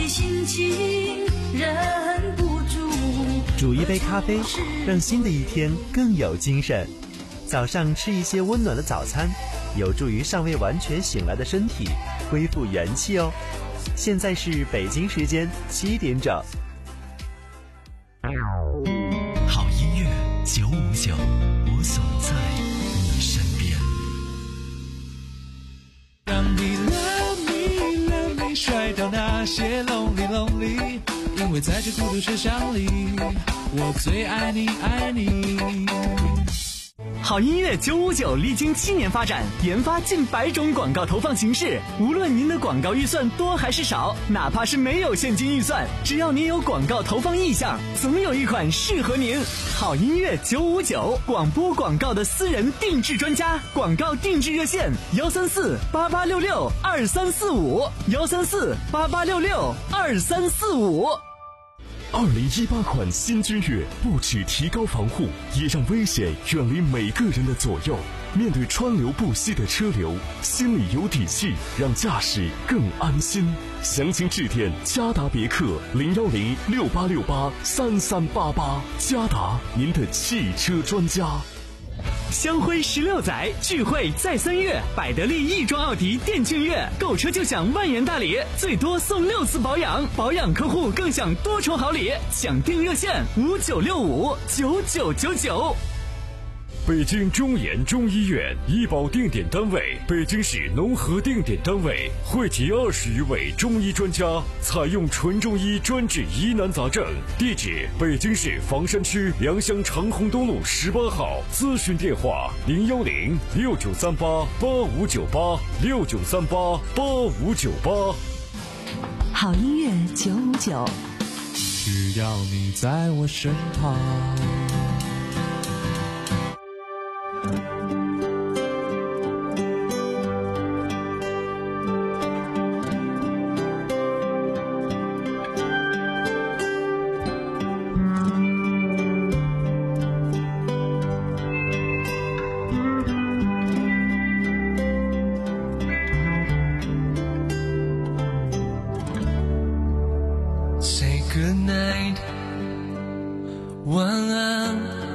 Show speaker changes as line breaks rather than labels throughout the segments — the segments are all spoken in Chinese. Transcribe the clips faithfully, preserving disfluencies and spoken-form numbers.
心情忍不住。
煮一杯咖啡，让新的一天更有精神。早上吃一些温暖的早餐，有助于尚未完全醒来的身体恢复元气哦。现在是北京时间七点整。
好音乐九五九，我总在你身边。
让你 love me love me 甩掉那些 lonely lonely， 因为在这孤独车厢里，我最爱你爱你。
好音乐九五九历经七年发展，研发近百种广告投放形式。无论您的广告预算多还是少，哪怕是没有现金预算，只要您有广告投放意向，总有一款适合您。好音乐九五九，广播广告的私人定制专家，广告定制热线幺三四八八六六二三四五幺三四八八六六二三四五。
二零一八款新君越不只提高防护，也让危险远离每个人的左右。面对川流不息的车流，心里有底气，让驾驶更安心。详情致电嘉达别克零幺零六八六八三三八八，嘉达您的汽车专家。
香辉十六载聚会在三月，百得利亦庄奥迪电竞月，购车就享万元大礼，最多送六次保养，保养客户更享多重好礼。抢订热线五九六五九九九九。
北京中研中医院医保定点单位，北京市农合定点单位，汇集二十余位中医专家，采用纯中医专治疑难杂症。地址：北京市房山区良乡长虹东路十八号。咨询电话：零幺零六九三八八五九八六九三八八五九八。
好音乐九五九，
只要你在我身旁。Good night， 晚安，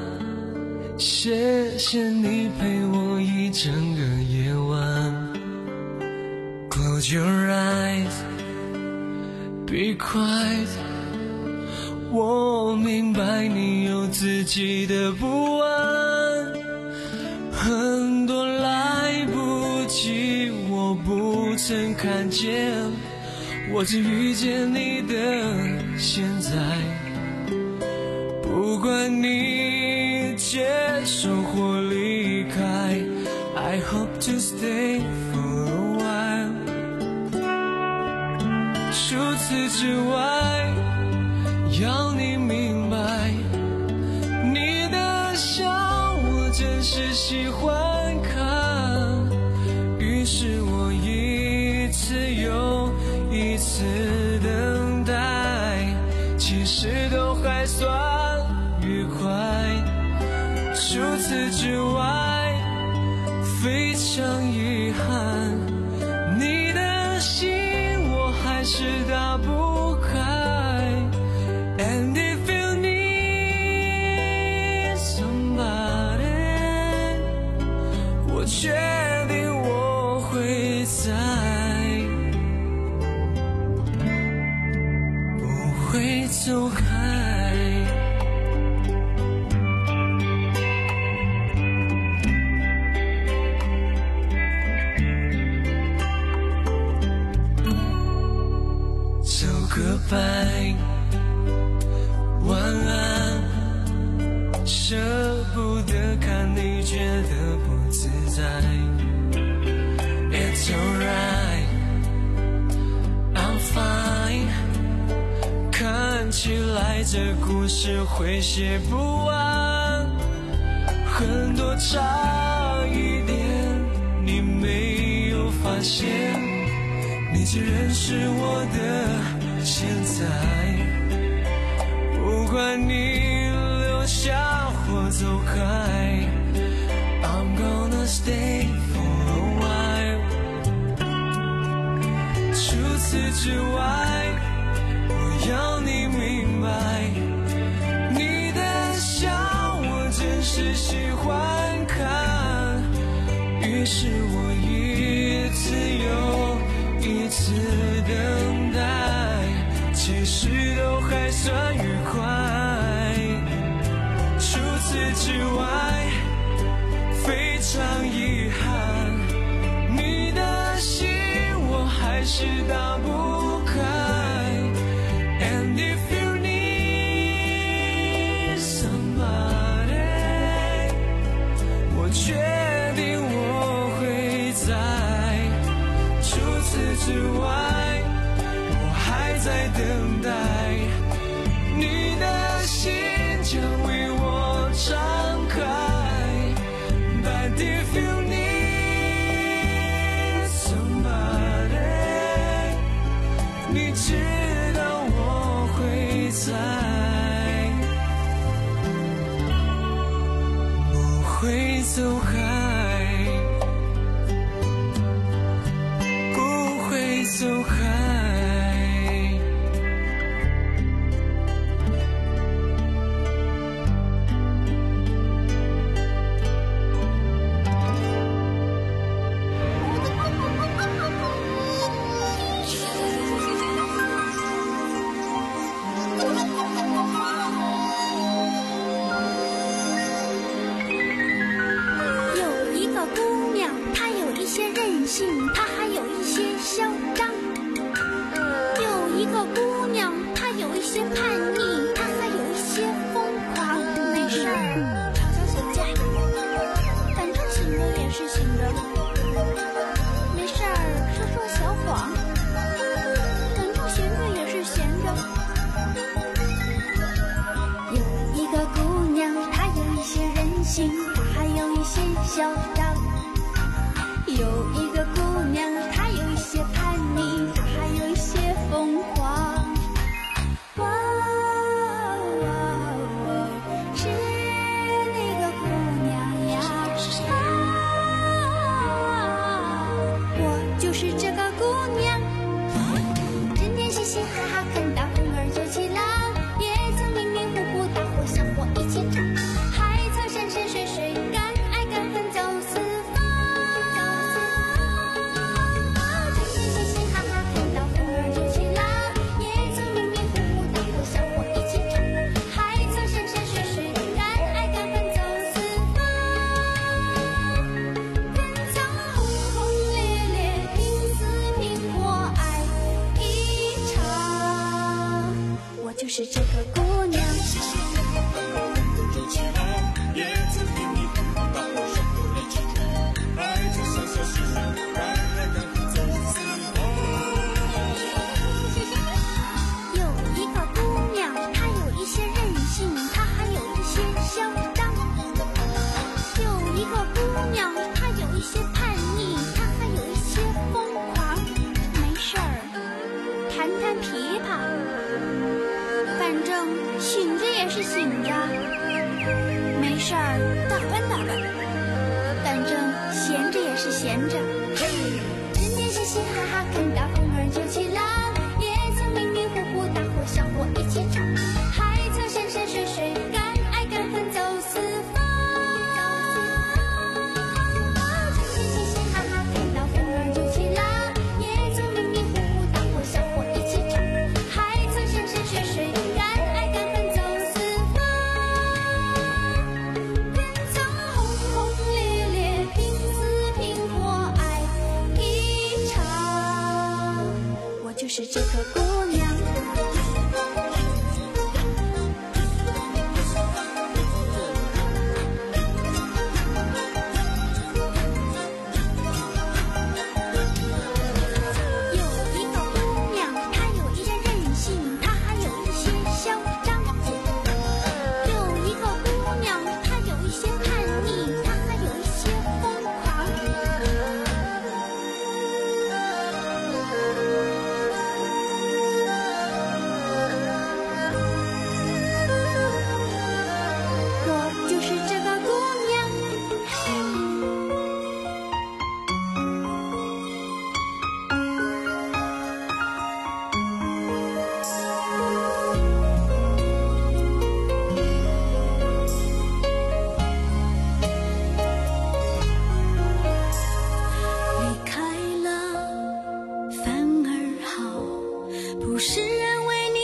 谢谢你陪我一整个夜晚。Close your eyes， be quiet， 我明白你有自己的不安，很多来不及，我不曾看见。我只遇见你的现在，不管你接受或离开 I hope to stay for a while。 除此之外，要你明白，你的笑我真是喜欢看，于是我一次又一次等待，其实都还算愉快。除此之外，非常遗憾，你的心我还是打不开。 And if you need somebody， 我确定我会在，会走开。走个拜，晚安，舍不得看你觉得不自在。It's alright， I'm fine。看起来这故事会写不完，很多差一点你没有发现，你只认识我的现在。不管你留下或走开， I'm gonna stay for a while。 除此之外， 其实都还算愉快。除此之外，非常遗憾，你的心我还是打不开。And if you need somebody， 我决定我会在。除此之外，我还在等待，你的心将为我敞开。But if you need somebody， 你知道我会在，不会走开，不会走开。
她还有一些嚣张，有一个姑娘，她有一些叛逆，她还有一些疯狂。没事儿，吵吵醒架，反正醒着也是醒着。没事儿，说说小谎，反正闲着也是闲着。有一个姑娘，她有一些任性，她还有一些嚣张。有一个姑娘，她有一些叛逆，她还有一些疯狂。哇哇哇，是那个姑娘呀！啊，我就是这个姑娘，整天嘻嘻哈哈，看到风儿就起浪，也曾迷迷糊糊，大伙小伙一起唱，还曾山山水水，敢爱敢恨走四方。就是这个姑娘。有一个姑娘，她有一些任性，她还有一些嚣张。有一个姑娘，她有一些叛逆，她还有一些疯狂。没事儿，弹弹琵琶。反正醒着也是醒着，没事儿打扮打扮，反正闲着也是闲着。整天嘻嘻哈哈，看到风儿就起浪，也曾迷迷糊糊，大伙小伙一起唱，还曾山山水水，敢爱敢恨走四方。整天嘻嘻哈哈，看到风儿就起浪，也曾迷迷糊糊，大伙小伙一起唱，还曾山山水水。就是这个姑娘。有一个姑娘，她有一些任性，她还有一些嚣张。有一个姑娘，她有一些叛逆，她还有一些疯狂。不是人为你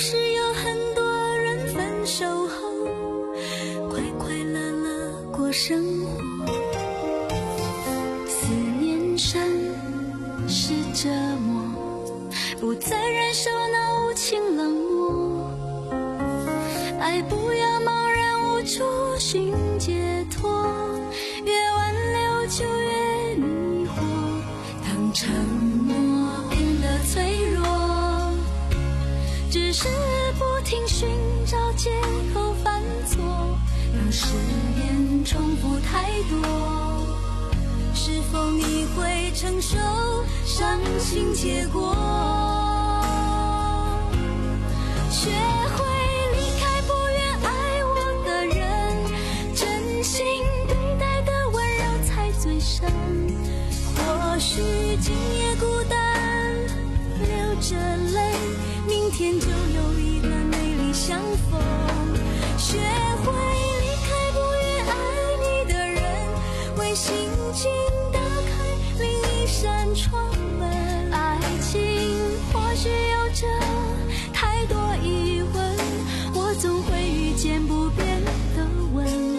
是有很多人分手后快快乐乐过生活。思念深是折磨，不再忍受那无情冷漠。爱不要茫然无处寻解脱，越挽留就越迷惑。当承诺变得脆弱，只是不停寻找借口犯错。当誓言重复太多，是否你会承受伤心结果？学会离开不愿爱我的人，真心对待的温柔才最深。或许今夜孤单流着泪，明天就有一段美丽相逢。学会离开不愿爱你的人，为心情打开另一扇窗门。爱情或许有着太多疑问，我总会遇见不变的吻。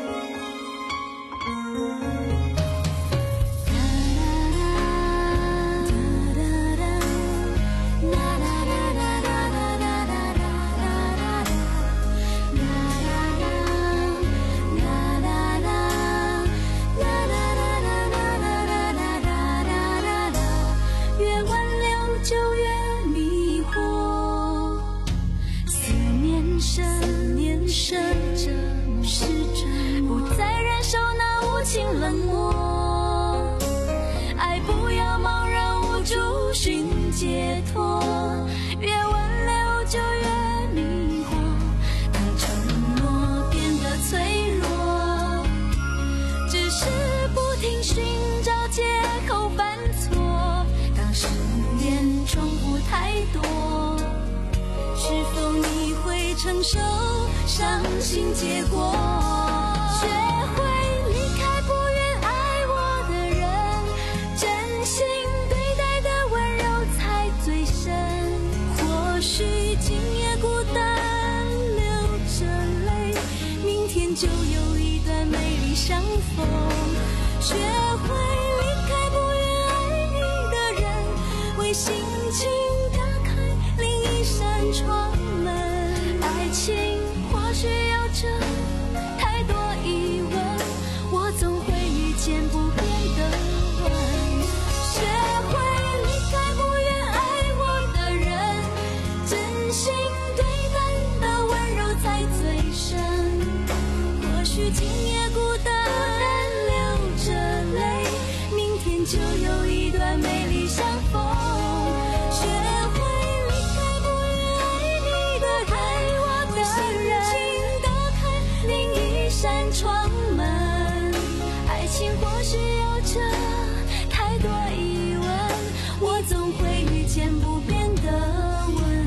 越挽留就越迷惑，思念深，思念深，折磨是折磨，不再忍受那无情冷漠。爱不要茫然无处寻解脱，越挽留就越迷惑。当承诺变得脆弱，只是不停寻找借口犯错。当誓言重复太多，是否你会承受伤心结果？学会离开不愿爱我的人，真心对待的温柔才最深。或许今夜孤单流着泪，明天就有一段美丽相逢。学会离开不愿爱你的人，为心情打开另一扇窗门。爱情或许有着太多疑问，我总会遇见不变的吻。学会离开不愿爱我的人，真心对待的温柔才最深。或许今夜孤单流着泪，明天就有一段美丽相逢。学会离开不愿爱你的人，为心情打开另一扇窗门。爱情或许有着太多疑问，我总会遇见不变的吻。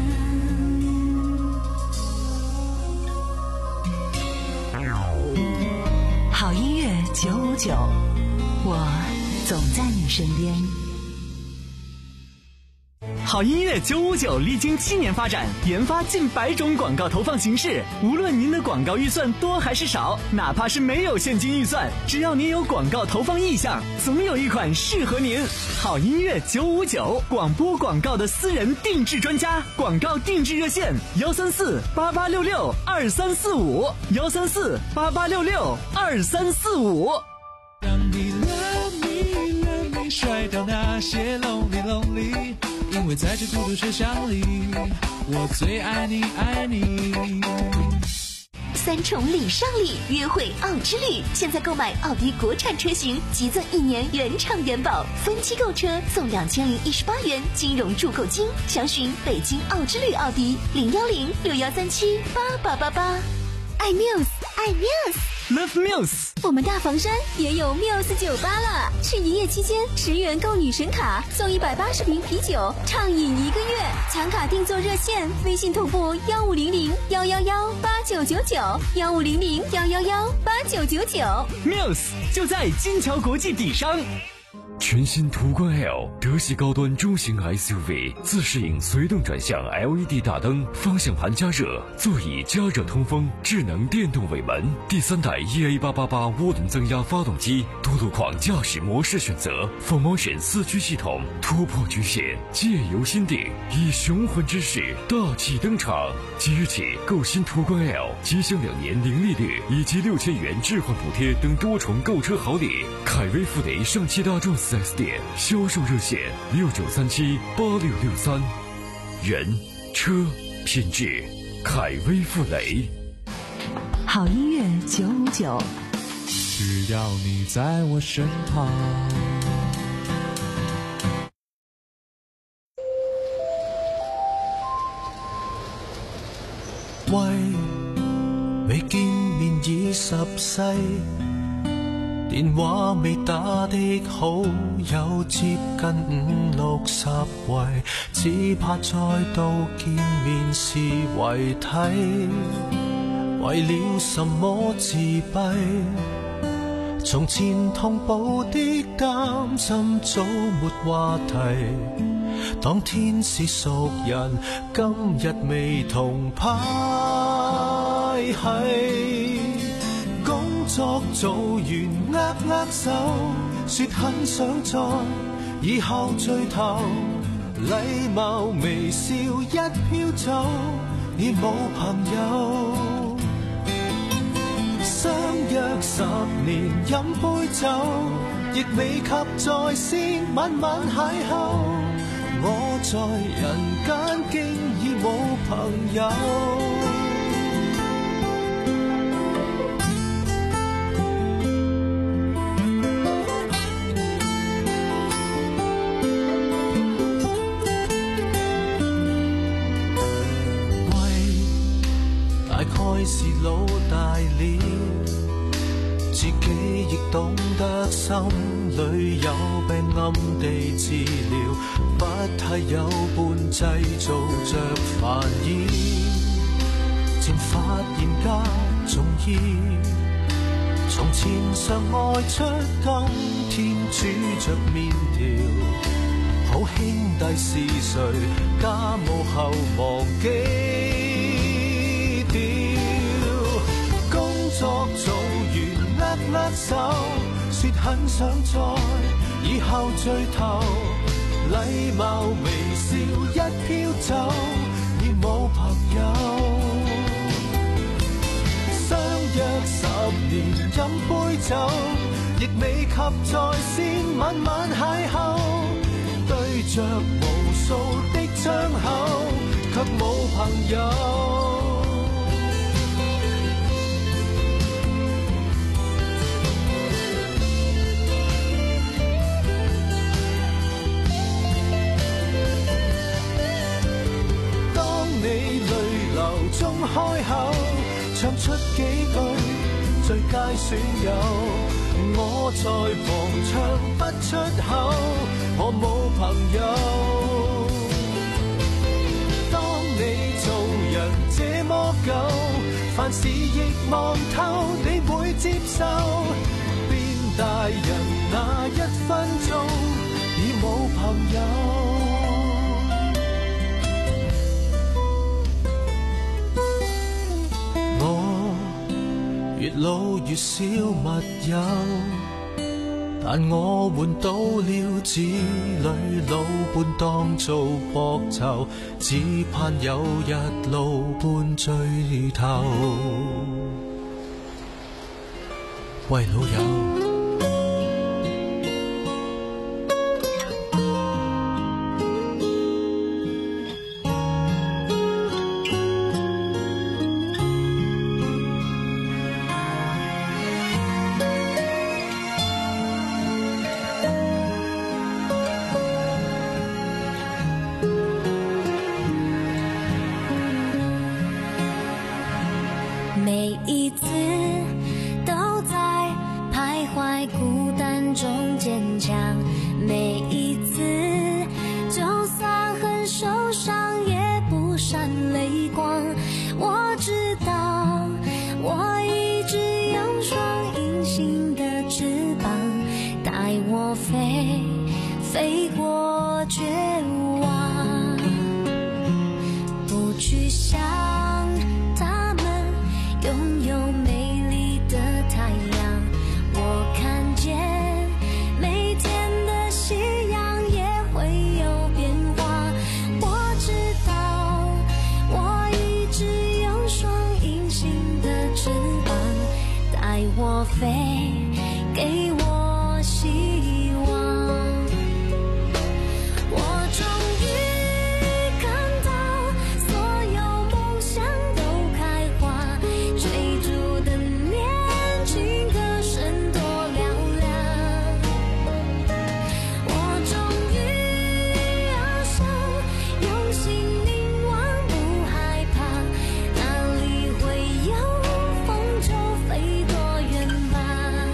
好音乐九五九，我总在你身边。
好音乐九五九历经七年发展，研发近百种广告投放形式。无论您的广告预算多还是少，哪怕是没有现金预算，只要您有广告投放意向，总有一款适合您。好音乐九五九，广播广告的私人定制专家，广告定制热线：幺三四八八六六二三四五，幺三四八八六六二三四五。
让你 love me love me， 甩掉那些 lonely lonely， 因为在这孤独车厢里，我最爱你爱你。
三重礼尚礼，约会奥之旅，现在购买奥迪国产车型，即赠一年原厂原保，分期购车送两千零一十八元金融助购金。详询北京奥之旅奥迪零幺零六幺三七八八八八。爱 Muse， 爱 Muse。Love
Muse，
我们大房山也有 Muse 酒吧了。去营业期间，十元购女神卡送一百八十瓶啤酒，畅饮一个月。抢卡订座热线：微信同步幺五零零幺幺幺八九九九，幺五零零幺幺幺八九九九。
Muse 就在金桥国际底商。
全新途观 L 德系高端中型 S U V， 自适应随动转向 L E D 大灯，方向盘加热，座椅加热通风，智能电动尾门，第三代 E A 八八八涡轮增压发动机，多路况驾驶模式选择 ，Full Motion 四驱系统，突破局限，借由心定，以雄浑之势大气登场。即日起购新途观 L， 即享两年零利率以及六千元置换补贴等多重购车好礼。凯威富雷上汽大众四 S 店销售热线六九三七八六六三，人车品质，凯威富雷。
好音乐九五九，
只要你在我身旁。
喂，未見面已十世，電話未打的好友接近五六十位，只怕再度見面是遺體。為了什麼自閉？從前同步的擔心早沒話題。當天是熟人，今日未同派系。工作做完握握手，說很想再以後聚頭，禮貌微笑一飄走，已冇朋友。相約十年飲杯酒，亦未及在線晚晚邂逅。我在人間經已冇朋友。喂，大概是老大了，自己亦懂得心裏有病暗地治療，不太有伴製造着煩擾，漸發現加重要。從前常外出，今天煮着麵條，好兄弟是誰？家務後忘記掉，工作做完握握手，說很想再以後聚頭，禮貌微笑一飄走，已冇朋友。相約十年飲杯酒，亦未及在線晚晚邂逅，對着無數的窗口，卻冇朋友。中開口唱出幾句最佳損友，我在旁唱不出口，我冇朋友。當你做人這麼久，凡事亦望透，你會接受。變大人那一分鐘已冇朋友。越老越少密友，但我換到了子女老伴當做膊頭，只盼有日路伴聚頭。喂老友，
每一次都在徘徊过绝望，不去想他们拥有美丽的太阳。我看见每天的夕阳也会有变化，我知道我一直有双隐形的翅膀，带我飞，给我希望。我终于看到所有梦想都开花，追逐的年轻歌声多嘹亮。我终于翱翔，用心凝望，不害怕，哪里会有风就飞多远吧。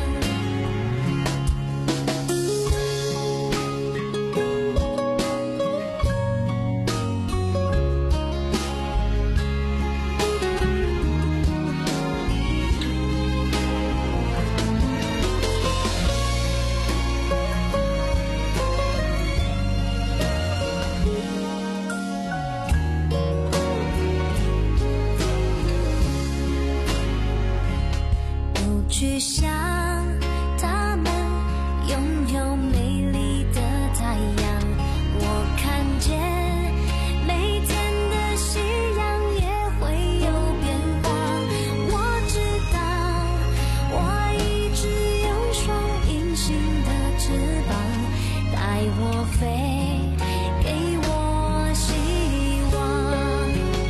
不去想他们拥有美丽的太阳，我看见每天的夕阳也会有变化。我知道我一直有双隐形的翅膀，带我飞，给我希望。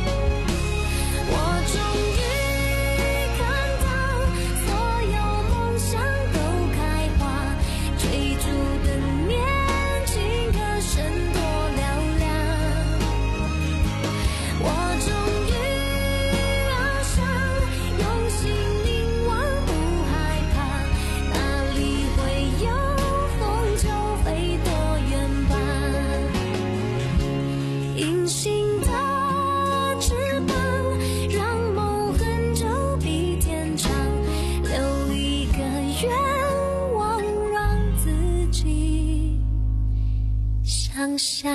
我终于看到所有梦想都开花，追逐的年轻歌声多嘹亮。我终于翱翔，用心凝望，不害怕，哪里会有风就飞多远吧。隐形的翅膀，让梦很久比天长，留一个愿望，让自己想象。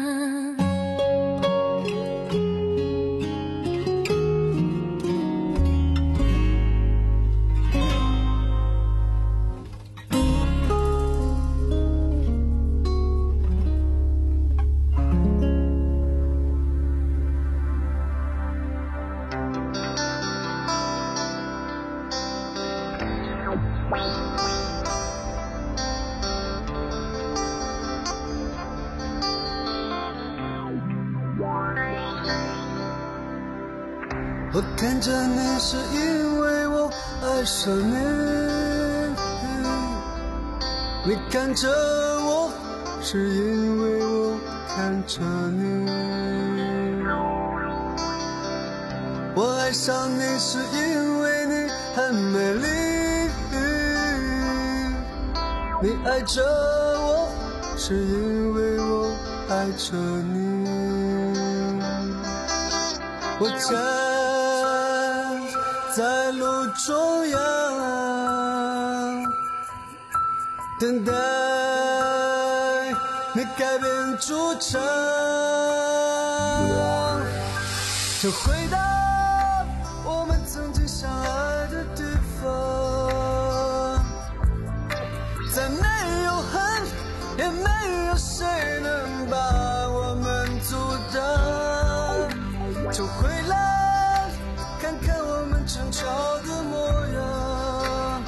我看着你是因为我爱上你，你看着我是因为我看着你，我爱上你是因为你很美丽，你爱着我是因为我爱着你，我站在路中央，等待你改变主场，就回到我们曾经相爱的地方，再没有恨，也没有谁能把我们阻挡，就回来看看我们争吵的模样，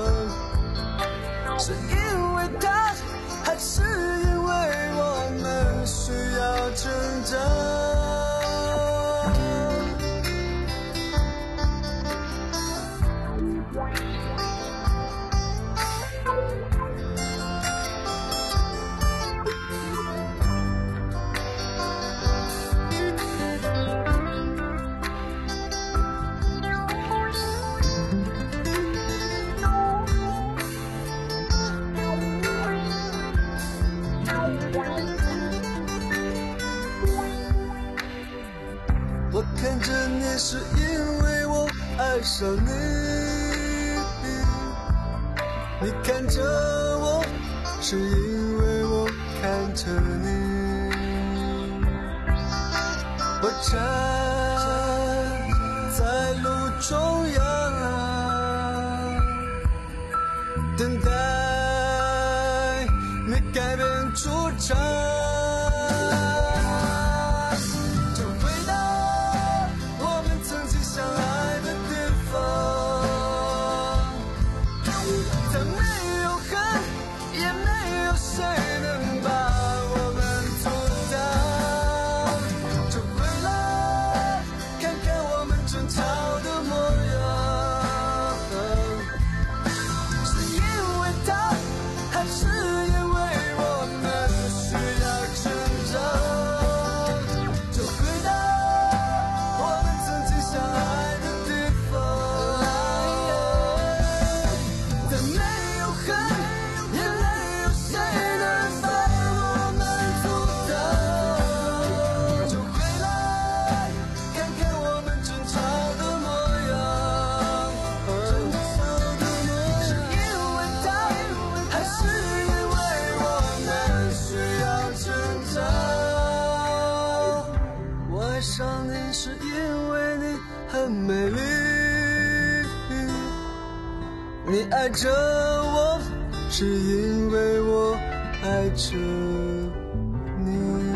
是因为他，还是因为我们需要成长？我看着你是因为我爱上你，你看着我是因为我看着你，我站在路中央，等待你改变主张。你爱着我，是因为我爱着你。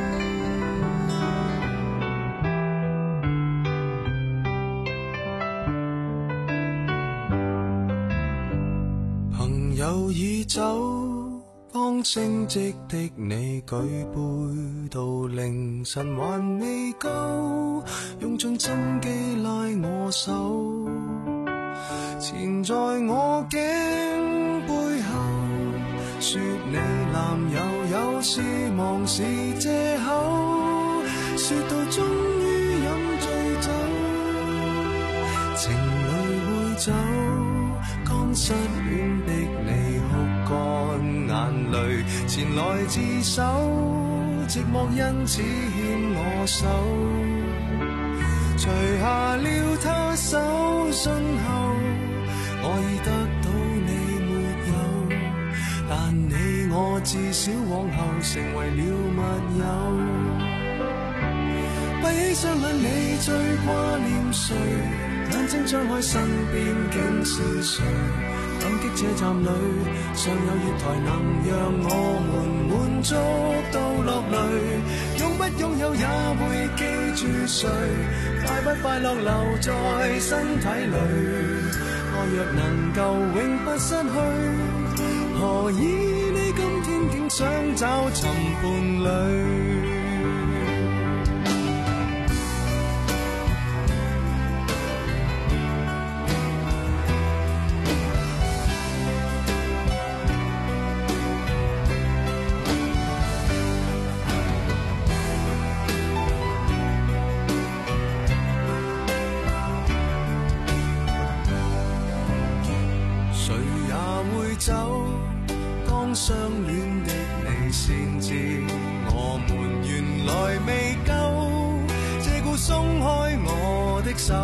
朋友已走，剛升職的你舉杯到凌晨還未夠，用盡心機拉我手。纏在我頸背後，說你男友有事忙是藉口，說到終於飲醉酒，情侶會走，剛失戀的你哭乾眼淚，前來自首，寂寞因此牽我手，除下了他手信後，我已得到你沒有，但你我至少往後成為了密友。閉起雙眼，你最掛念誰？眼睛張開，身邊竟是誰？感激這站裏尚有月台，能讓我們滿足到落淚。擁不擁有也會記住誰？快不快樂留在身體裏。我若能夠永不失去，何以你今天竟想找尋伴侶？走，當相戀的你先知，我們原來未夠，借故鬆開我的手，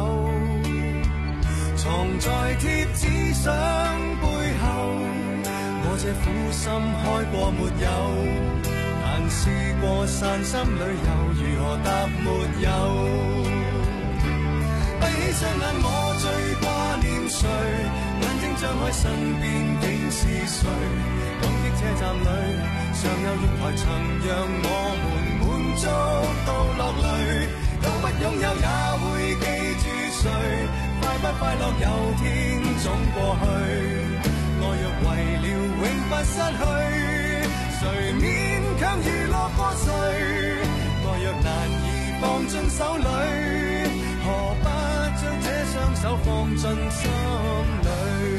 藏在貼紙相背後，我這苦心開過沒有，但試過散心旅遊，如何答沒有？閉起雙眼，我最掛念誰？眼睛張開，身邊竟是誰？感激車站裏尚有月台，曾讓我們滿足到落淚。擁不擁有也會記住誰？快不快樂有天總過去。我若為了永不失去，誰勉強娛樂過誰？我若難以放進手裏，何不將這雙手放進心裏？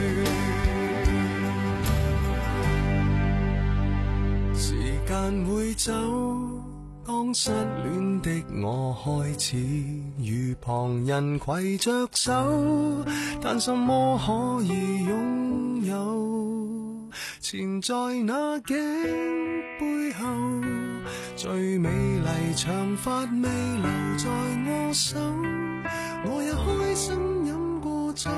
時間會走，當失戀的我開始與旁人攜着手，但什麼可以擁有？纏在那頸背後，最美麗長髮未留在我手，我也開心飲過酒。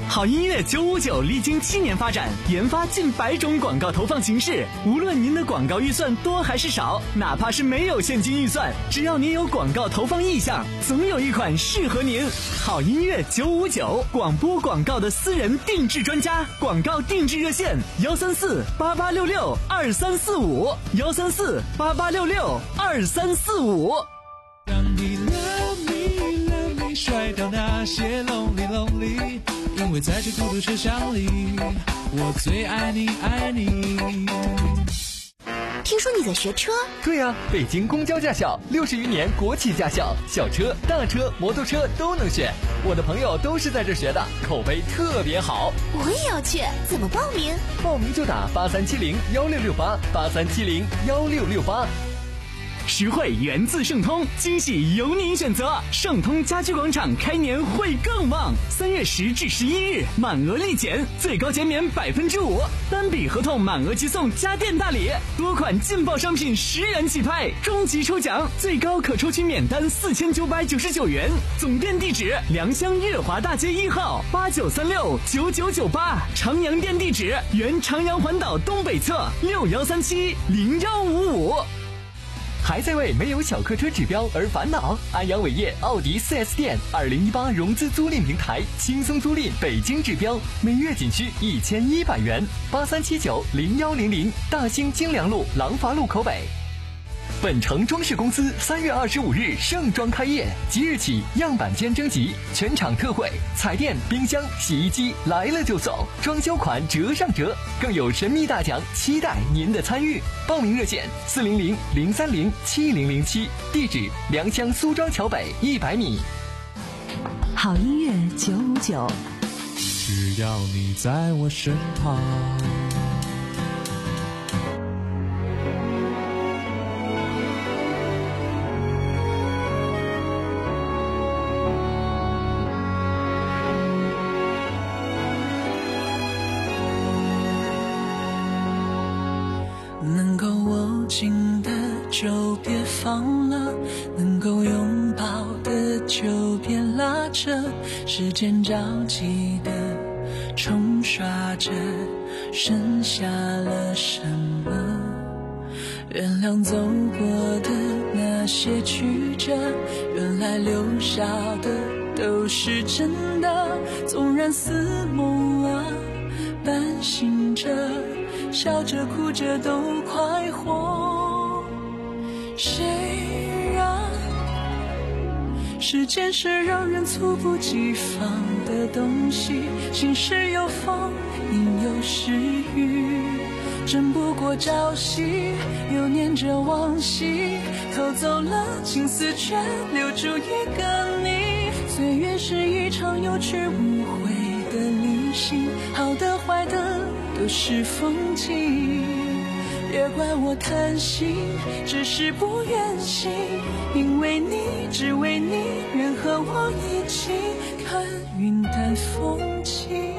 好音乐九五九历经七年发展，研发近百种广告投放形式。无论您的广告预算多还是少，哪怕是没有现金预算，只要您有广告投放意向，总有一款适合您。好音乐九五九，广播广告的私人定制专家，广告定制热线：幺三四八八六六二三四五，幺三四八八六六二三四五。
当你 love me love me 甩掉那些 lonely lonely， 因为在这孤独车厢里，我最爱你爱你。
听说你在学车？
对呀、啊，北京公交驾校六十余年国企驾校，小车、大车、摩托车都能选。我的朋友都是在这学的，口碑特别好。
我也要去，怎么报名？
报名就打八三七零幺六六八，八三七零幺六六八。
实惠源自盛通，惊喜由您选择。盛通家居广场开年会更旺，三月十至十一日满额立减，最高减免百分之五，单笔合同满额即送家电大礼，多款劲爆商品十元起拍，终极抽奖最高可抽取免单四千九百九十九元。总店地址：良乡月华大街一号八九三六九九九八，长阳店地址：原长阳环岛东北侧六幺三七零幺五五。
还在为没有小客车指标而烦恼？安阳伟业奥迪 四 S 店二零一八融资租赁平台，轻松租赁北京指标，每月仅需一千一百元。八三七九零幺零零，大兴京良路廊坊路口北。本城装饰公司三月二十五日盛装开业，即日起样板间征集，全场特惠，彩电、冰箱、洗衣机来了就送，装修款折上折，更有神秘大奖，期待您的参与。报名热线：四零零零三零七零零七，地址：良乡苏庄桥北一百米。
好音乐九五九，
只要你在我身旁。
能够握紧的就别放了，能够拥抱的就别拉扯，时间着急的冲刷着，剩下了什么？原谅走过的那些曲折，原来留下的都是真的，纵然似梦啊，半醒着，笑着哭着都快活。谁让时间是让人猝不及防的东西，晴时有风，阴有时雨，争不过朝夕，又念着往昔，偷走了青丝却留住一个你。岁月是一场有去无回的旅行，好的坏的都是风景，别怪我贪心，只是不愿醒，因为你，只为你，愿和我一起看云淡风轻。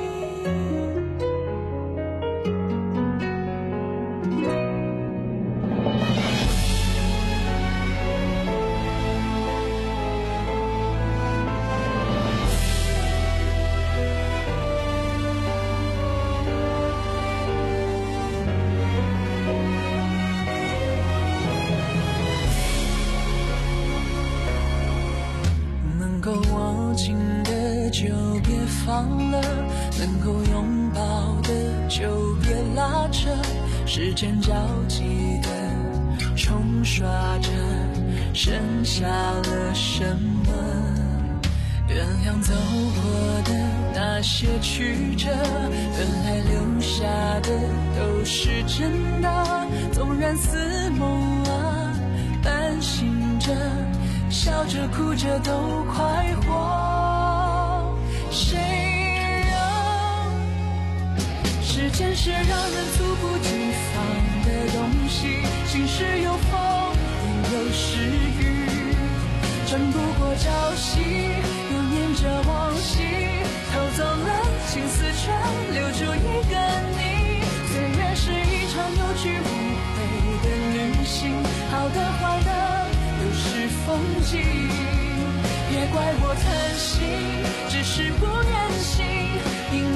能够握紧的就别放了，能够拥抱的就别拉扯，时间着急的冲刷着，剩下了什么？原谅走过的那些曲折，原来留下的都是真的，纵然似梦啊，半醒着，笑着哭着都快活。谁让时间是让人猝不及防的东西，晴时有风，阴有时雨，争不过朝夕，又念着往昔，偷走了青丝却留住一个你。岁月是一场有去无回的旅行，好的坏的都是风景，别怪我贪心，只是不愿醒，因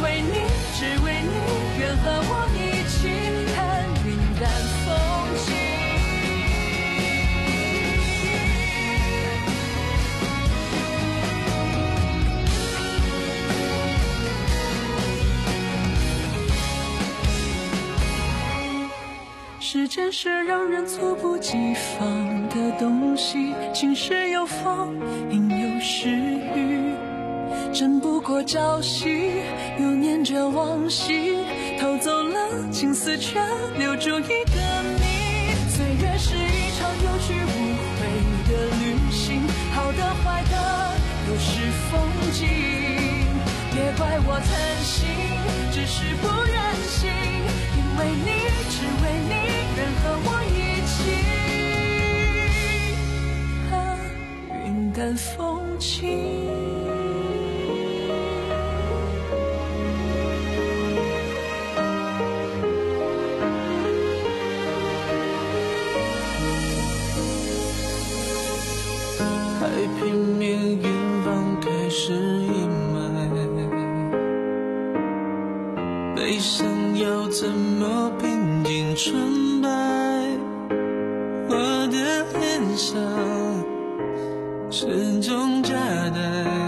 人和我一起看云淡风轻。时间是让人猝不及防的东西，晴时有风，阴有时雨，争不过朝夕，又念着往昔，偷走了青丝，却留住一个你。岁月是一场有去无回的旅行，好的坏的都是风景，别怪我贪心，只是不忍心，因为你，只为你，人和我一起看云淡风轻。
海平面远方开始阴霾，悲伤要怎么平静纯白？我的脸上始终夹带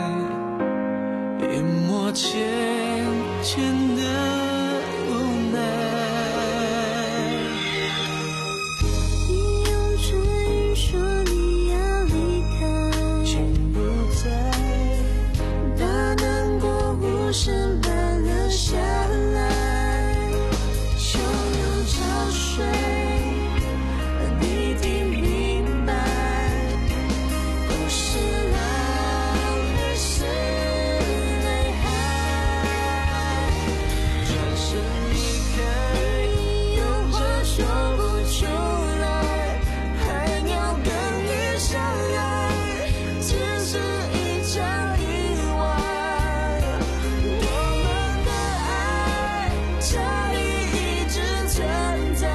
淹没浅浅的无奈。
你用唇语说你要离开，
心不在，
把难过无声般留下来，汹涌潮水让你听明白，不是浪，而是泪海。
转身离开，
有话说不出来，海鸟跟鱼相爱，只是一场意外。我们的爱差异一直存在，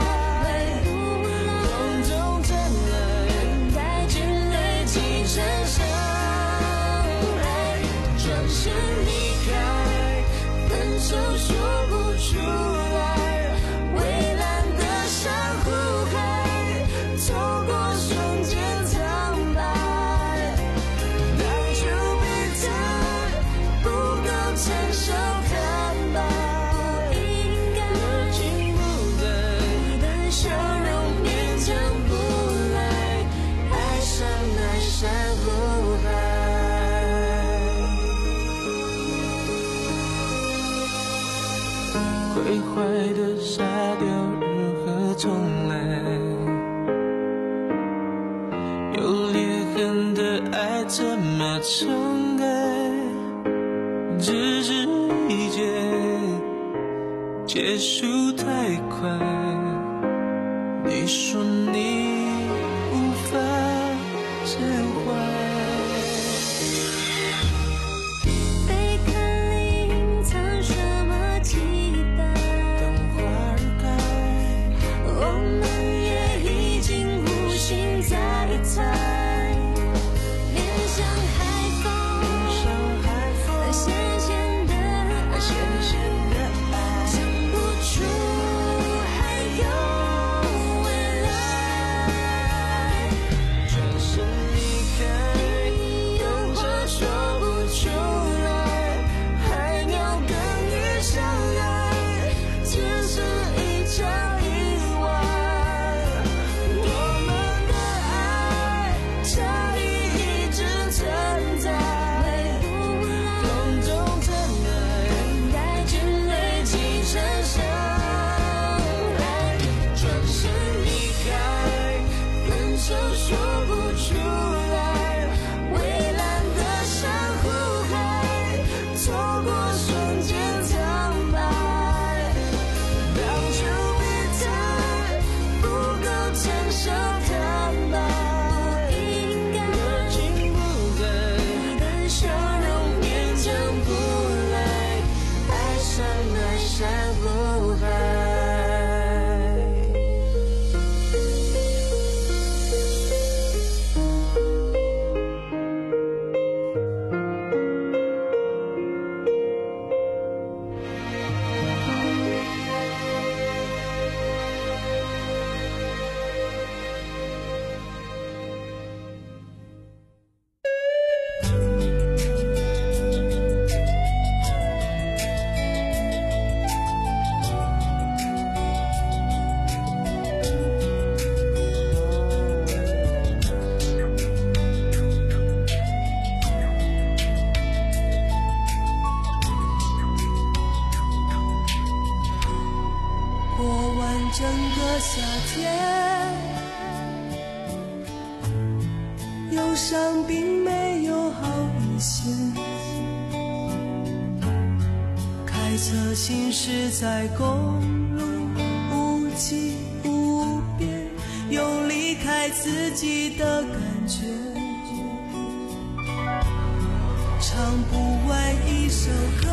风中传来
带进泪积成伤害。
转身离开，
分手说不出来，蔚蓝的珊瑚海，透过瞬间苍白。当初彼此不够成熟坦白，应该
热情不在，
你的笑容勉强不来，爱上那珊瑚海。
毁坏的沙雕如何重来？有裂痕的爱怎么重盖？只是一结，结束太快。你说你无法释怀。
贝壳里隐藏什么期待？
当花儿开，
我们也已经无心再猜，面向海风，
上海风，
咸咸的爱，
咸咸的爱，
想不出还有未来。
转身离开， 整个夏天，忧伤并没有好一些。开车行驶在公路，无际无边，有离开自己的感觉。唱不完一首歌，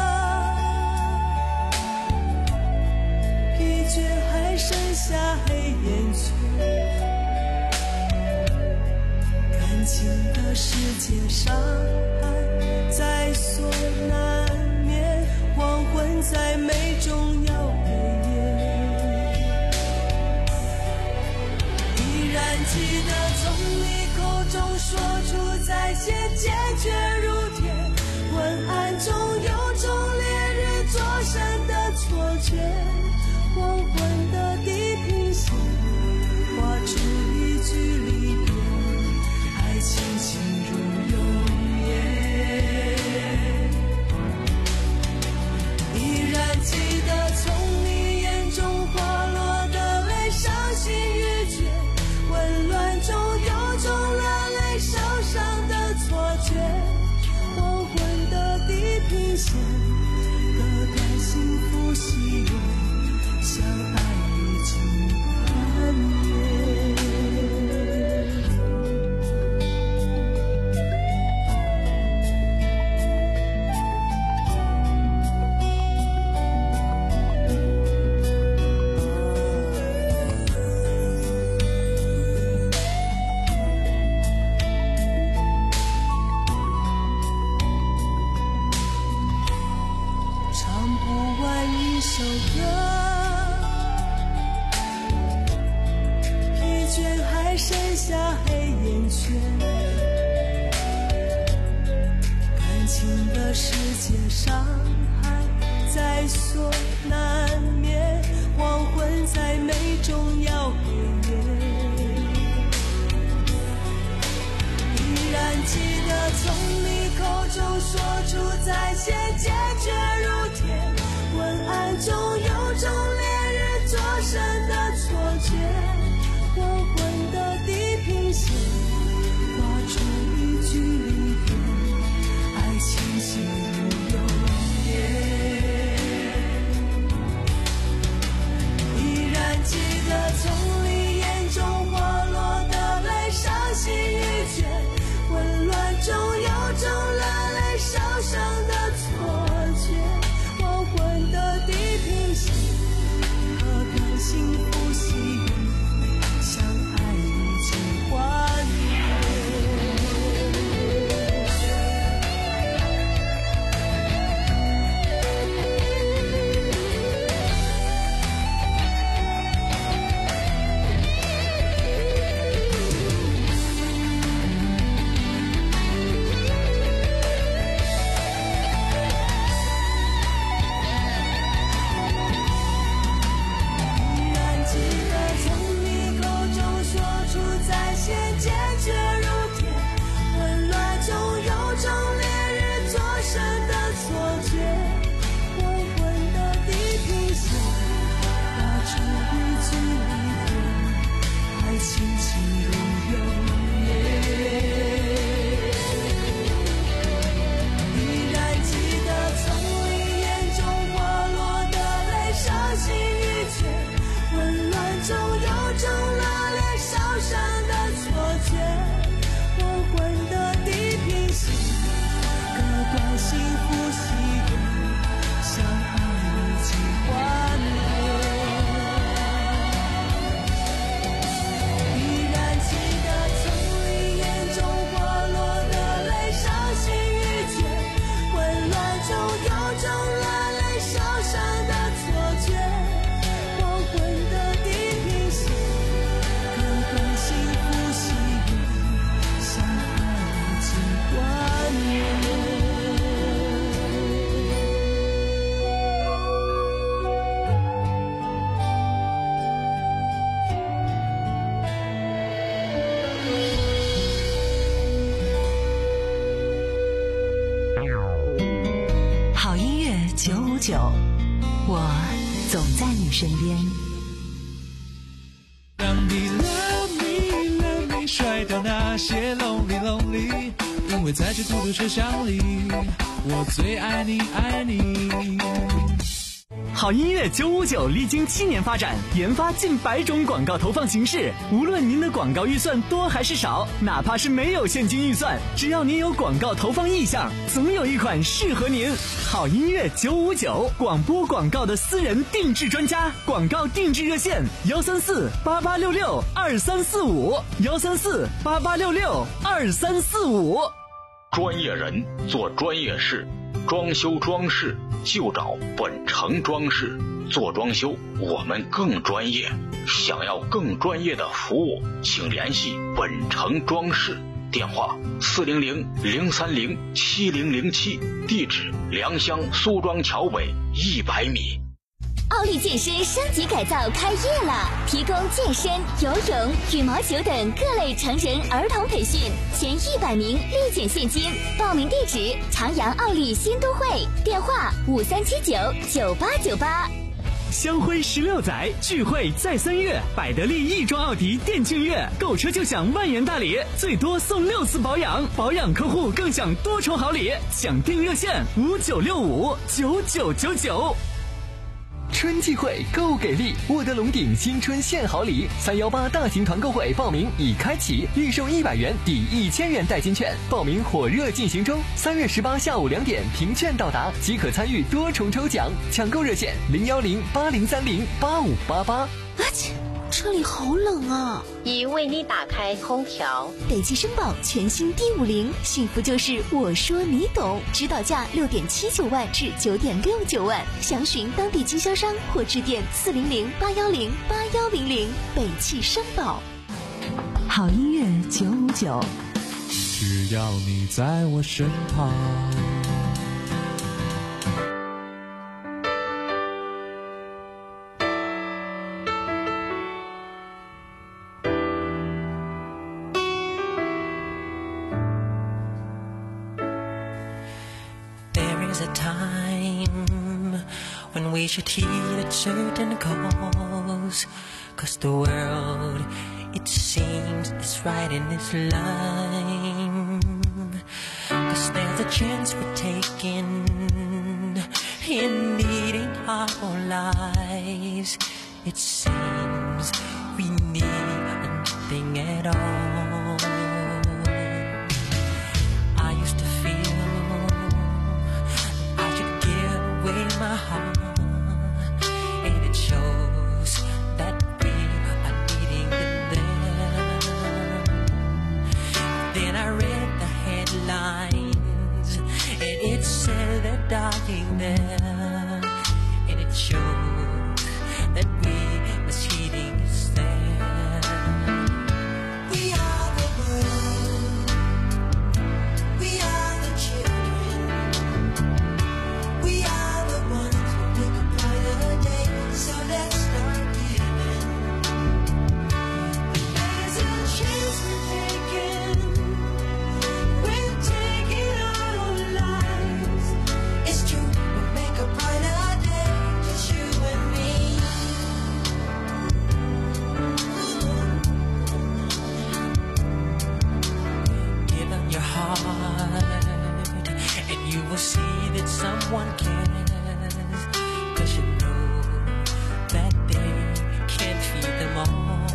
疲倦还剩下黑眼圈。感情的世界上还在所难免，黄昏再美终要黑夜。依然记得从你口中说出再见，坚决如铁。昏暗中有种烈日灼身的错觉，黄昏的地平线画出一句离别，爱情进入永夜。依然记得从你眼中滑落的泪，伤心欲绝，混乱中有种热泪烧伤的错觉。黄昏的地平线，割断幸福喜悦，相爱已经幻灭。
九五九，我总在你身边。
Let me love me Let me 甩掉那些 lonely lonely， 因为在这孤独车厢里，我最爱你爱你。
好音乐九五九历经七年发展，研发近百种广告投放形式。无论您的广告预算多还是少，哪怕是没有现金预算，只要您有广告投放意向，总有一款适合您。好音乐九五九，广播广告的私人定制专家，广告定制热线：幺三四八八六六二三四五，幺三四八八六六二三四五。
专业人做专业事，装修装饰就找本城装饰。做装修我们更专业，想要更专业的服务，请联系本城装饰，电话四零零零三零七零零七，地址良乡苏庄桥北一百米。
奥利健身升级改造开业了，提供健身、游泳、羽毛球等各类成人儿童培训，前一百名立减现金。报名地址：长阳奥利新都会，电话五三七九九八九八。
香辉十六载，聚会在三月，百得利亦庄奥迪店庆月，购车就享万元大礼，最多送六次保养，保养客户更享多重好礼。抢订热线五九六五九九九九。
春季会购给力，沃德龙鼎新春献好礼，三幺八大型团购会报名已开启，预售一百元抵一千元代金券，报名火热进行中。三月十八下午两点凭券到达即可参与多重抽奖，抢购热线零幺零八零三零八五八八。
啊切，这里好冷啊！
已为你打开空调。
北汽绅宝全新 D 五零，幸福就是我说你懂，指导价六点七九万至九点六九万，详询当地经销商或致电四零零八幺零八幺零零。北汽绅宝。
好音乐九五九，
只要你在我身旁。
We should heed a certain cause, 'cause the world, it seems, is right in its line. 'Cause there's a chance we're taking in leading our own lives. It seems we need nothing at all. I used to feel I should give away my heart, shows that we are needing it there. Then I read the headlines, and it said they're dying there, and it shows that we must heeding is there. We are the world, we are the children, we are the ones who make a brighter day. So let's start giving. There's a chance we're taking, we're taking our own lives. It's true, we'll make a brighter day, just you and me. Give them your heart, and you will see that someone cares, 'cause you know that they can't feed them all.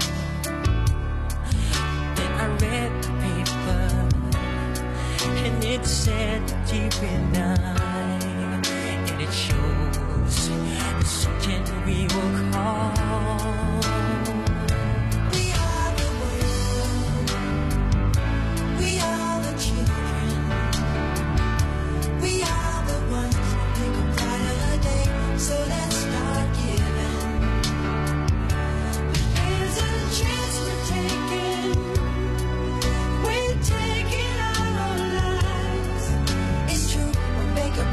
Then I read the paper, and it said deep in night, and it shows the certain we will call. We are the world, we are the children, we are the ones who make a brighter day. So let's start giving. There's a chance we're taking, we're taking our own lives. It's true, we'll make a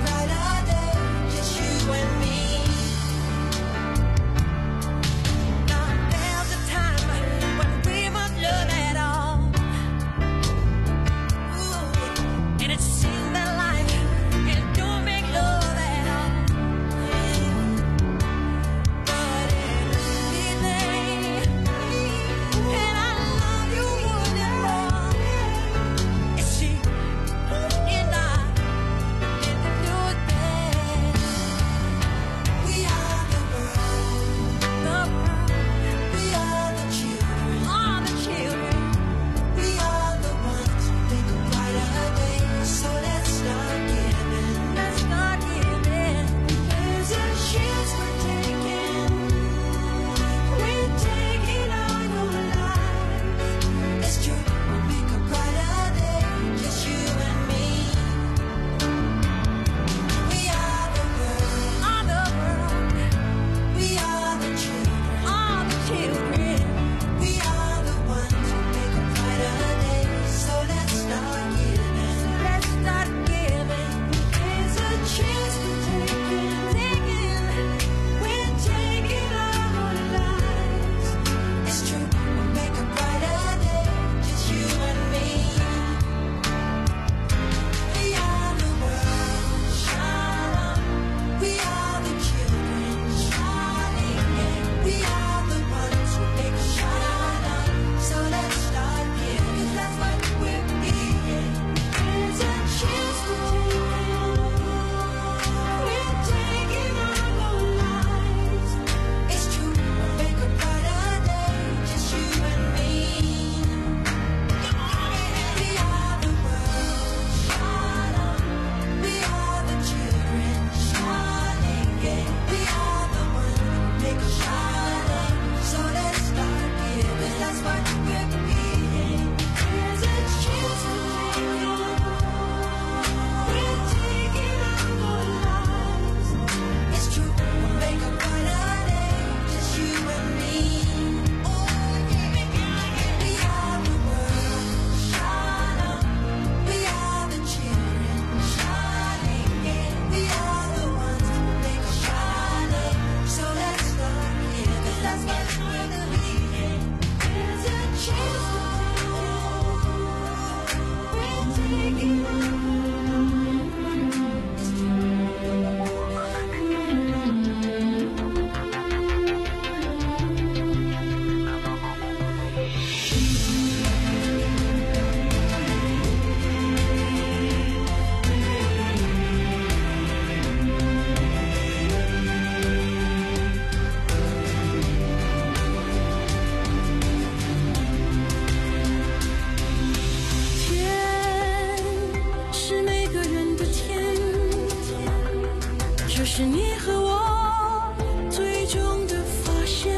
这是你和我最终的发现。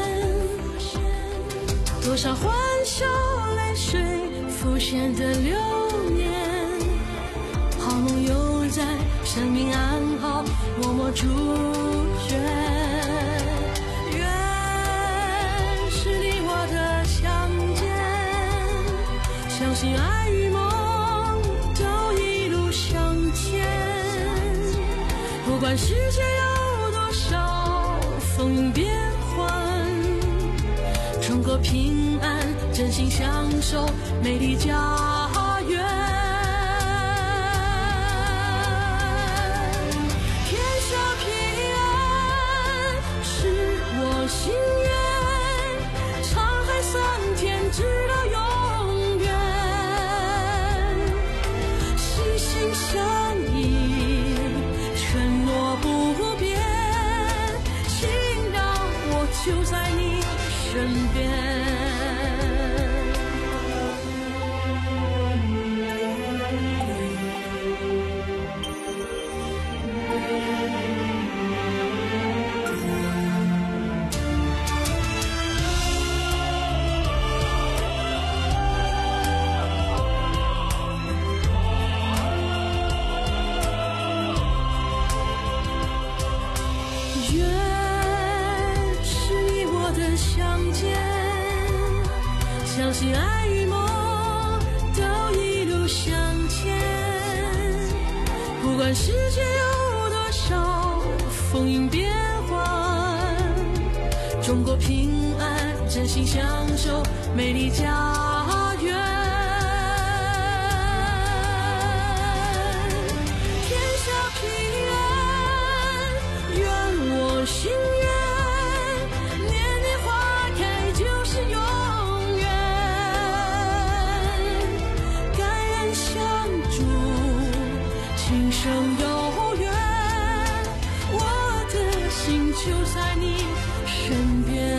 多少欢笑泪水浮现的流年，好梦又在生命暗号默默主角。愿是你我的相见，相信爱与梦都一路向前。不管世界有多少风云变幻，中国平安，真心相守美丽家园。天下平安是我心愿，沧海桑田直到永远，心心相印，承诺不变，请让我就在你身边。相信爱与梦都一路向前，不管世界有多少风云变幻，中国平安，真心相守美丽家园。天下平安，愿我心愿，年年花开就是永远。今生有缘，我的心就在你身边。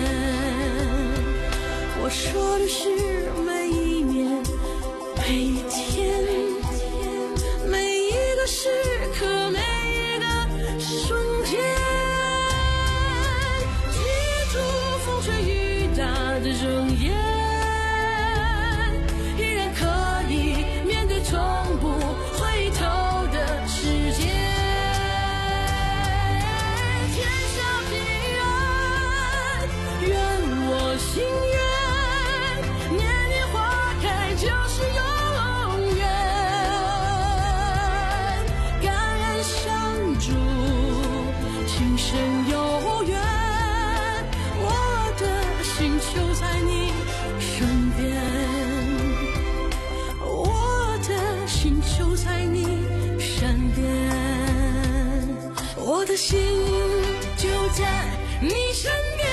我说的是每一年每一天，每一个时刻，每一个瞬间。记住风吹雨打的容颜，依然可以面对从不回头的世界。天下平安，愿我心愿，年年花开就是永远。感恩相助，今生有缘，我的心就在你身边，我的心就在你身边，我的心就在你身边。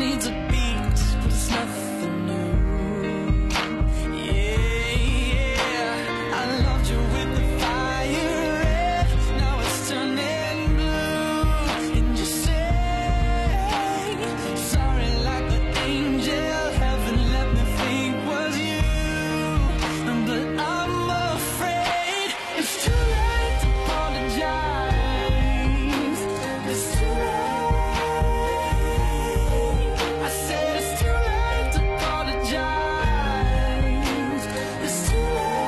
needs a beat, but it's nothing new. Yeah, yeah, I loved you with the fire red, now it's turning blue. And you say sorry like an angel, heaven let me think was you. But I'm afraid it's too late to apologize. It's too late. I said it's too late to apologize. It's too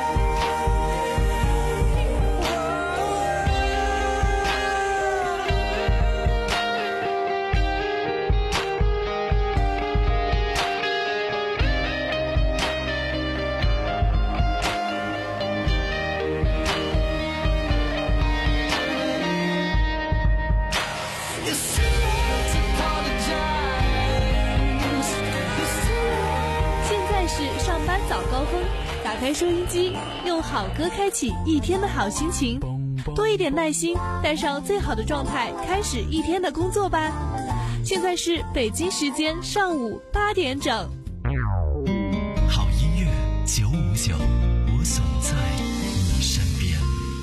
It's too late to apologize. It's too late.
现在是上班早高峰，打开收音机，用好歌开启一天的好心情，多一点耐心，带上最好的状态，开始一天的工作吧。现在是北京时间上午八点整。
好音乐九五九，我总在你身边。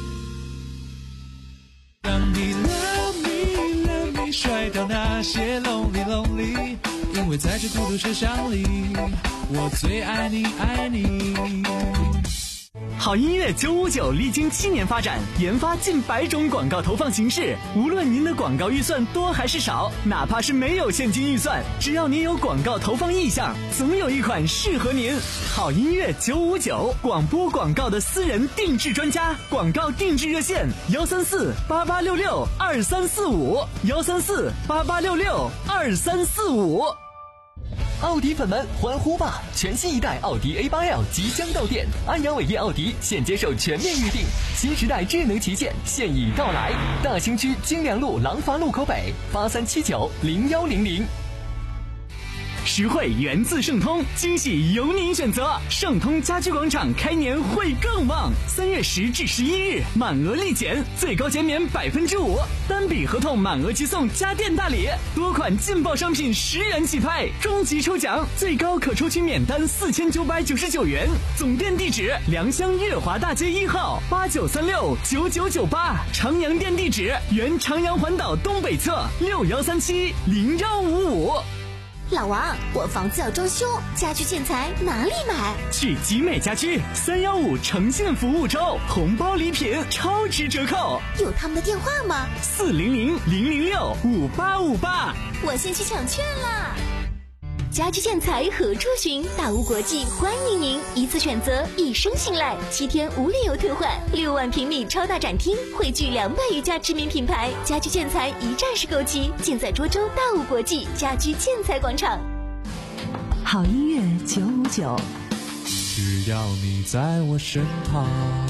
让你 love me love me 甩掉那些 lonely lonely， 因为在这孤独车厢里，我最爱你爱你。
好音乐九五九历经七年发展，研发近百种广告投放形式。无论您的广告预算多还是少，哪怕是没有现金预算，只要您有广告投放意向，总有一款适合您。好音乐九五九，广播广告的私人定制专家，广告定制热线幺三四八八六六二三四五幺三四八八六六二三四五。
奥迪粉们欢呼吧！全新一代奥迪 A 八 L 即将到店，安阳伟业奥迪现接受全面预定，新时代智能旗舰现已到来。大兴区金良路廊坊路口北八三七九零幺零零。
实惠源自盛通，惊喜由您选择。盛通家居广场开年会更旺，三月十至十一日满额立减，最高减免百分之五，单笔合同满额即送家电大礼，多款劲爆商品十元起拍，终极抽奖最高可抽取免单四千九百九十九元。总店地址：良乡悦华大街一号八九三六九九九八，长阳店地址：原长阳环岛东北侧六幺三七零幺五五。
老王，我房子要装修，家居建材哪里买？
去集美家居三幺五诚信服务周，红包礼品超值折扣。
有他们的电话吗？
四零零零零六五八五八。
我先去抢券啦。家居建材何处寻？大屋国际欢迎您，一次选择，一生信赖，七天无理由退换，六万平米超大展厅，汇聚两百余家知名品牌，家居建材一站式购齐，尽在涿州大屋国际家居建材广场。
好音乐九五九，
只要你在我身旁。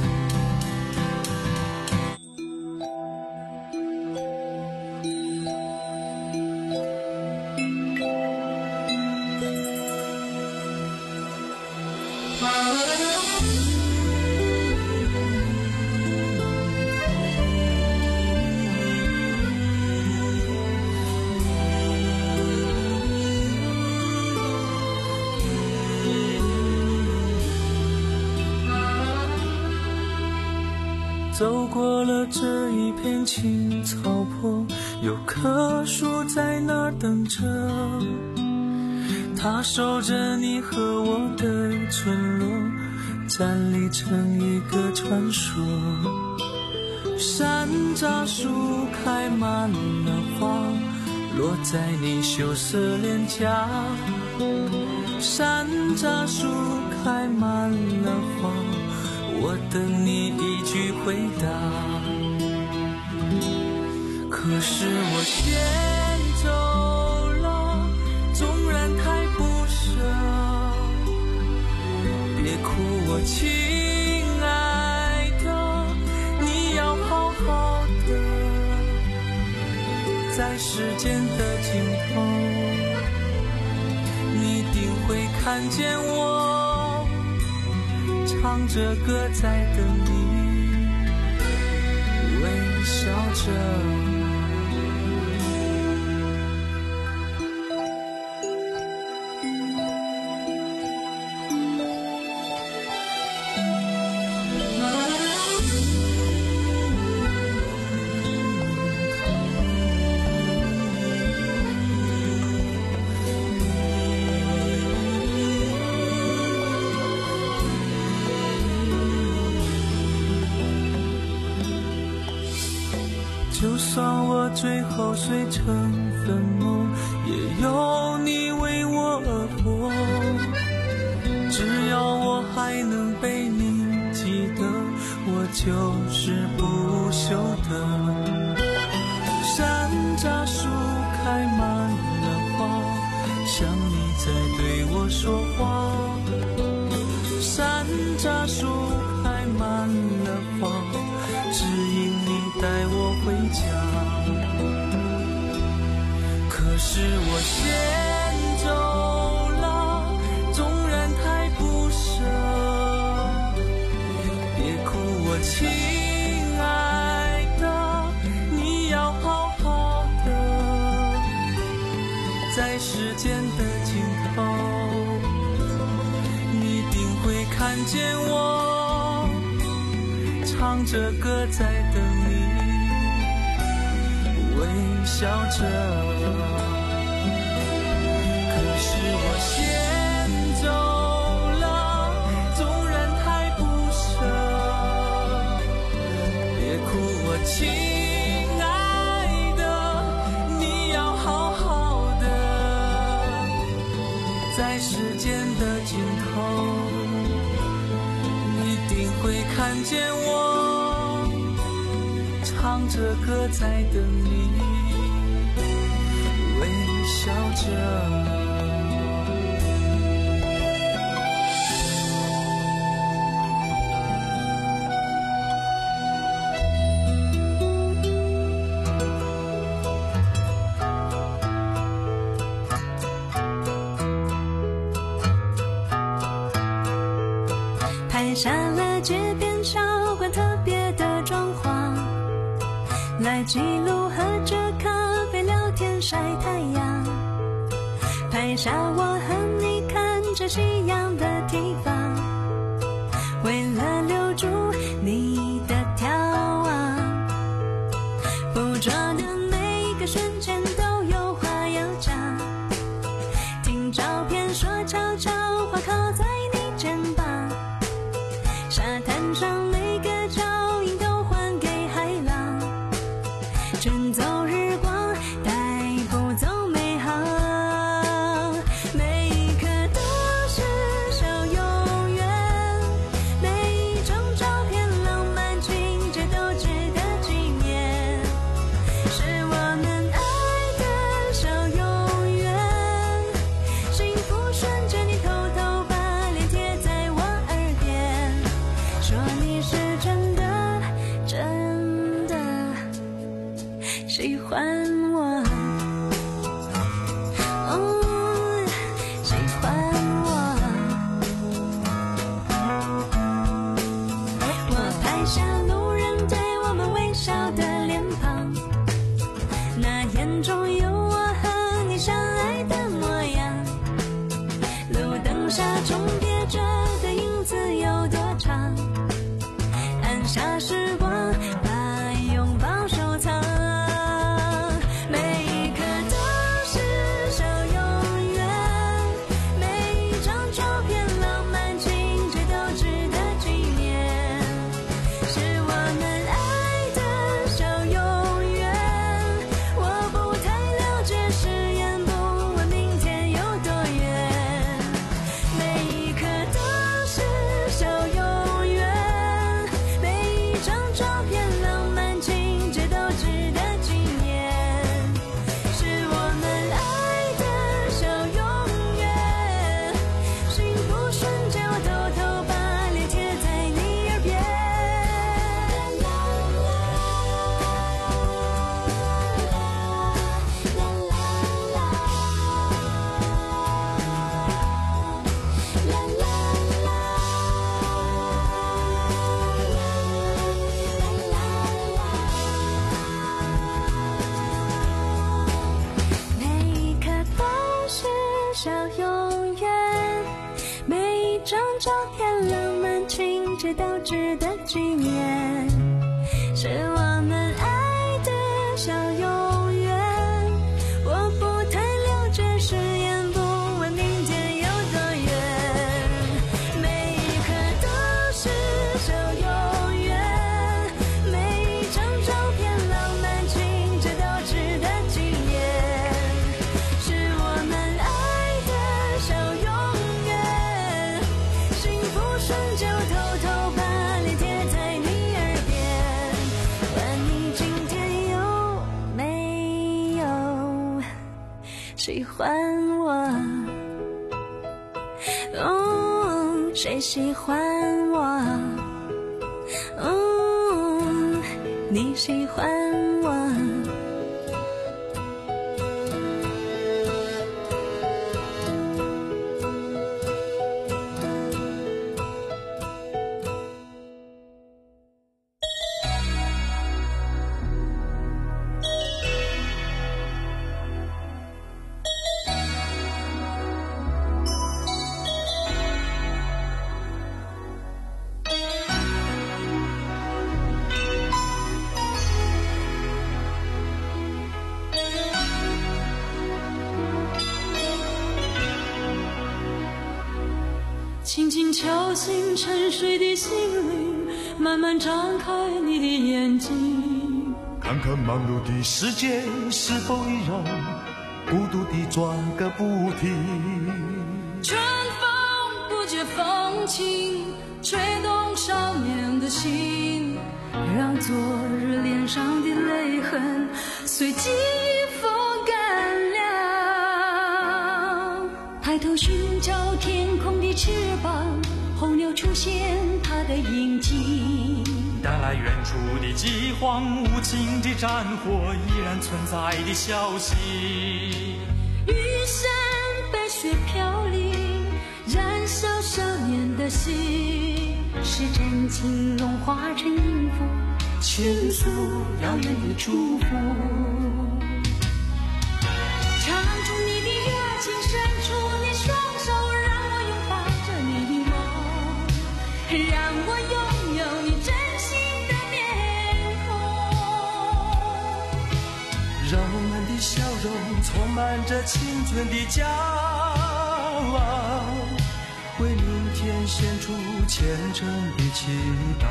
走过了这一片青草坡，有棵树在那儿等着，它守着你和我的村落，站立成一个传说。山楂树开满了花，落在你羞涩脸颊。山楂树开满了花，我等你一句回答。可是我先走了，纵然太不舍，别哭我亲爱的，你要好好的，在时间的尽头，你一定会看见我唱着歌在等你，微笑着。 就算我最后碎成粉末，也有你为我而活。只要我还能被你记得，我就是不朽的。山楂树开满了花，像你在对我说话。山楂树开满了花，指引你带我回家。可是我先走了，纵然太不舍，别哭我亲爱的，你要好好的。在时间的尽头，你一定会看见我唱着歌在等你，微笑着。可是我先走了，纵然太不舍，别哭我亲爱的，你要好好的。在时间的尽头，你一定会看见我唱着歌在等你，微笑着。
拍下了街边小馆特别的装潢，来记录喝着咖啡聊天晒太阳，拍下我和你看着夕阳的地方，为了留住你的眺望，捕捉的每一个瞬间都有话要讲，听照片说悄悄话靠在你肩膀，沙滩上每个脚印都还给海浪，趁走日光带不走美好，每一刻都是小永远，每一张照片浪漫情节都值得纪念，是我们爱的小永远，幸福瞬间你偷偷把脸贴在我耳边，说你是真的真的喜欢我，哦，喜欢我。我拍下路人对我们微笑的脸庞，那眼中有我和你相爱的模样，路灯下重叠着的影子有多长，按下时光把拥抱收藏，每一刻都是小永远，每一张照片浪漫情节都值得纪念，是我们爱的小永远，我不太了解誓言不问明天有多远，每一刻都是小永远，每一张照片浪漫情节都值得纪念，是我们爱的小永远，幸福瞬间我偷偷把脸贴在你耳边，每一刻都是小永远，每一张照片浪漫情节都值得纪念，是我们爱的小永远，我不太了解誓言不问明天有多远，每一刻都是小永远，每一张照片浪漫情喜欢我？哦，谁喜欢我？哦，你喜欢我？
轻轻敲醒沉睡的心灵，慢慢张开你的眼睛，
看看忙碌的世界是否依然孤独地转个不停。
春风不解风情，吹动少年的心，让昨日脸上的泪痕随季风干了。抬头寻找天空的翅膀，候鸟出现它的影迹，
带来远处的饥荒，无情的战火依然存在的消息。
玉山白雪飘零，燃烧少年的心，是真情融化成音符，倾诉遥远的祝福。唱出你的热情，伸出你双手，让我拥抱着你的梦，让我拥有你真心的面孔，
让我们的笑容充满着青春的骄傲，为明天献出虔诚的祈祷。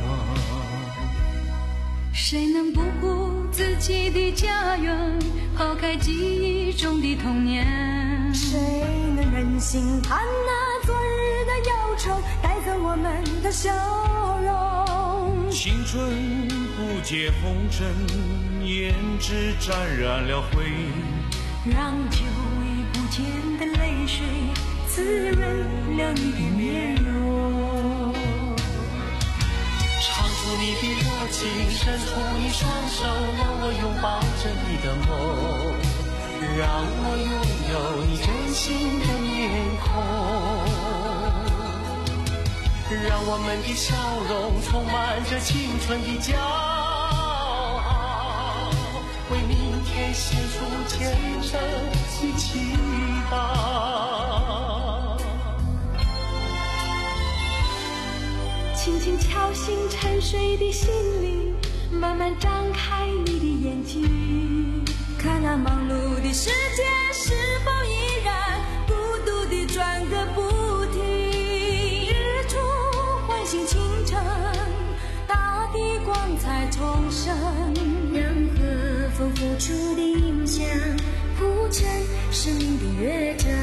谁能不顾自己的家园，抛开记忆中的童年？
谁能忍心看那昨日的忧愁带走我们的笑容？
青春不解红尘，胭脂沾染了灰，
让久已不见的泪水滋润了你的面容。
唱出你的热情，伸出你双手，让我拥抱着你的梦，让我拥有你真心的面孔，让我们的笑容充满着青春的骄傲，为明天献出虔诚的祈祷。
轻轻敲醒沉睡的心灵，慢慢张开你的眼睛，
看那忙碌的世界是否依然孤独地转个不停。日出唤醒清晨，大地光彩重生，让和风付出的影响铺成生命的乐章。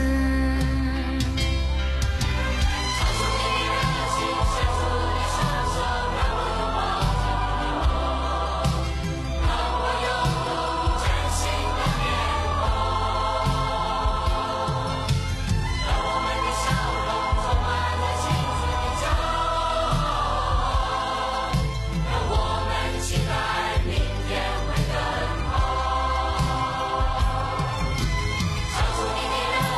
唱出你的热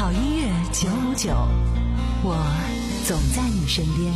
好音乐九五九，我总在你身边。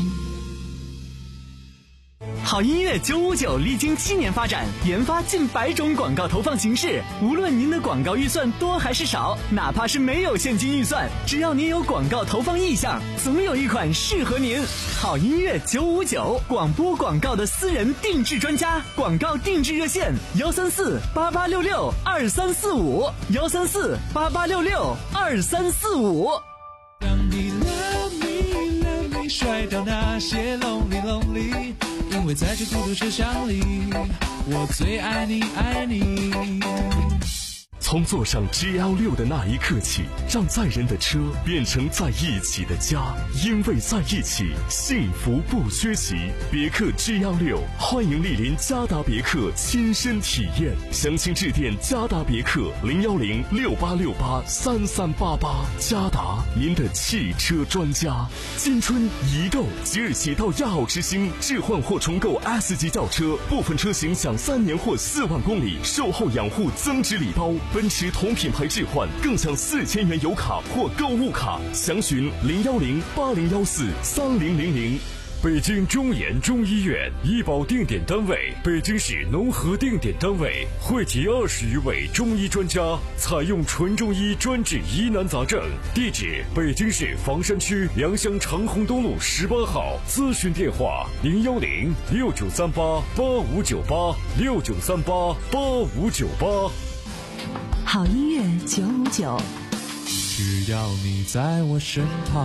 好音乐九五九历经七年发展，研发近百种广告投放形式。无论您的广告预算多还是少，哪怕是没有现金预算，只要您有广告投放意向，总有一款适合您。好音乐九五九，广播广告的私人定制专家，广告定制热线：幺三四八八六六二三四五，幺三四八八六六二三四五。
让你 love me love me， 甩掉那些 lonely lonely。因为在这孤独车厢里，我最爱你爱你。
从坐上 G L 六 的那一刻起，让载人的车变成在一起的家，因为在一起，幸福不缺席。别克 G L 六， 欢迎莅临嘉达别克亲身体验，详情致电嘉达别克零幺零六八六八三三八八。嘉达，您的汽车专家。新春一购，即日起到亚奥之星置换或重购 S 级轿车，部分车型享三年或四万公里售后养护增值礼包。奔驰同品牌置换更享四千元油卡或购物卡，详询零幺零八零幺四三零零零。 北京中研中医院医保定点单位，北京市农合定点单位，汇集二十余位中医专家，采用纯中医专治疑难杂症。地址：北京市房山区良乡长虹东路十八号。咨询电话：零幺零六九三八八五九八六九三八八五九八。
好音乐九五九，
只要你在我身旁。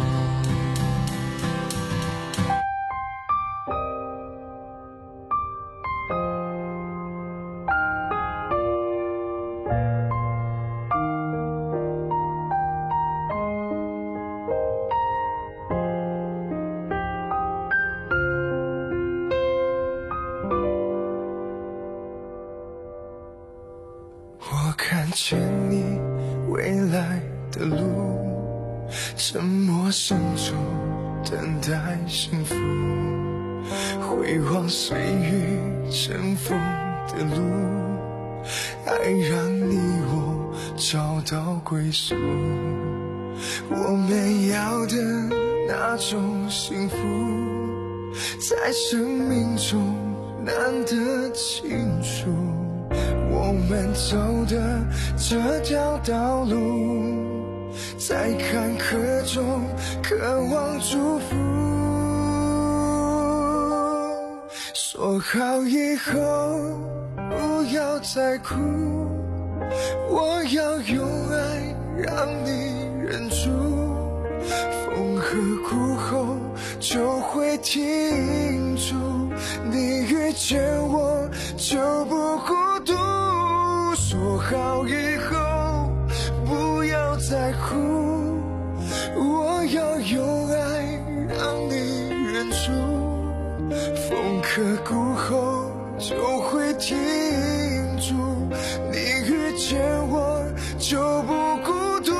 我看见你未来的路，沉默深处等待幸福，回望岁月尘封的路，爱让你我找到归宿。我们要的那种幸福，在生命中难得清楚。我们走的这条道路，在坎坷中渴望祝福。说好以后不要再哭，我要用爱让你忍住，风和谷后就会停住，你遇见我就不孤独。说好以后不要再哭，我要用爱让你忍住，风和谷后就会停住，你遇见我就不孤独。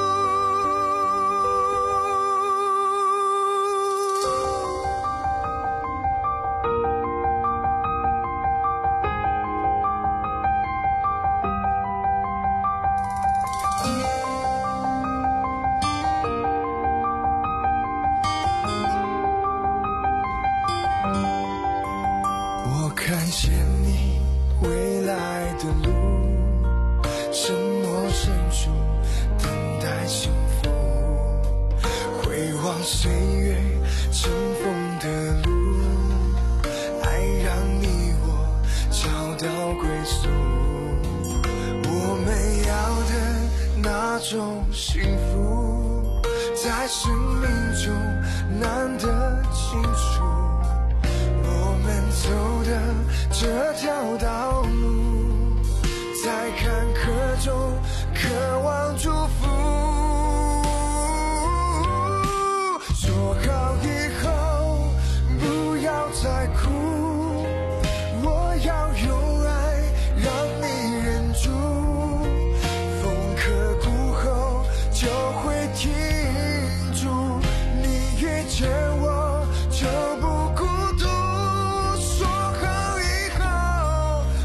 看见你未来的路，沉默深处等待幸福，回望岁月尘封的路，爱让你我找到归宿。我们要的那种幸福，在生命中难得清楚。走的这条道路，在坎坷中渴望祝福。说好以后不要再哭，我要用爱让你忍住，风和谷后就会停住，你遇见我就不孤独。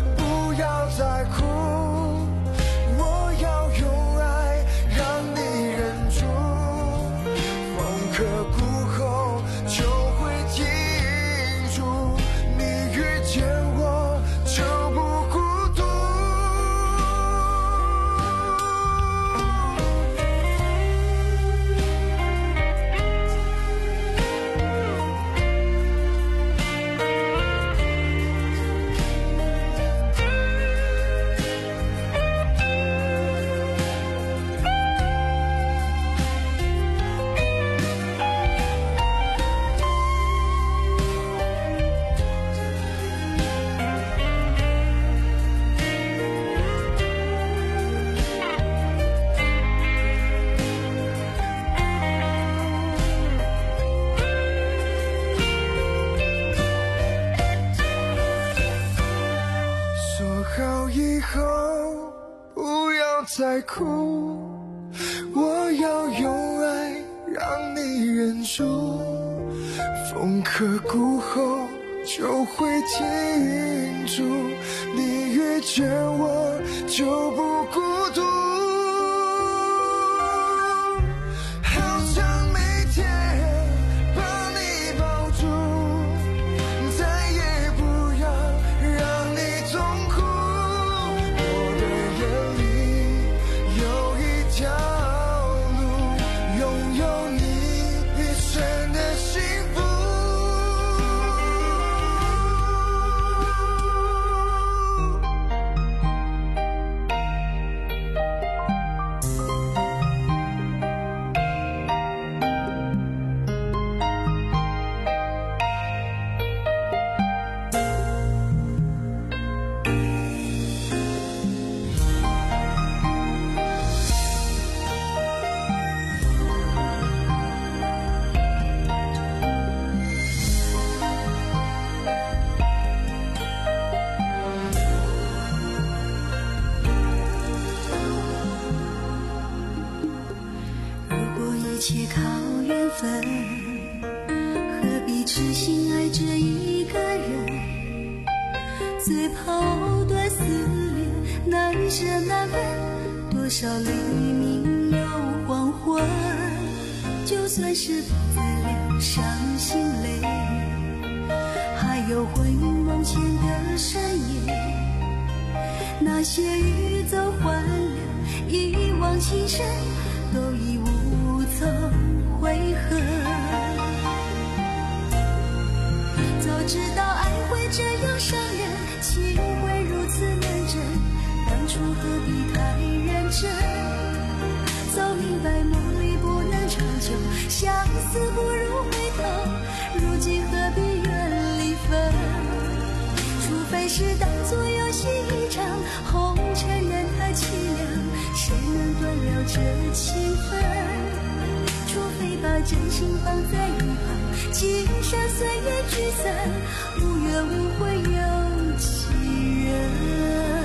海哭，我要用爱让你忍住，风刻骨后就会停住，你遇见我就不孤独，好想每天把你抱住，再也不要让你痛苦，我的眼里有一条路，拥有你一生的幸福。
一切靠缘分，何必痴心爱着一个人？最抛断思念，难舍难分，多少黎明又黄昏。就算是不再流伤心泪，还有回梦前的深夜，那些欲走还留，一往情深，都已无从悔恨。早知道爱会这样伤人，情会如此难枕，当初何必太认真？早明白梦里不能长久，相思不如回头，如今何必怨离分？除非是当作游戏一场，红尘人太凄凉，谁能断了这情分？除非把真心放在一旁，今生岁月聚散，无怨无悔有几人？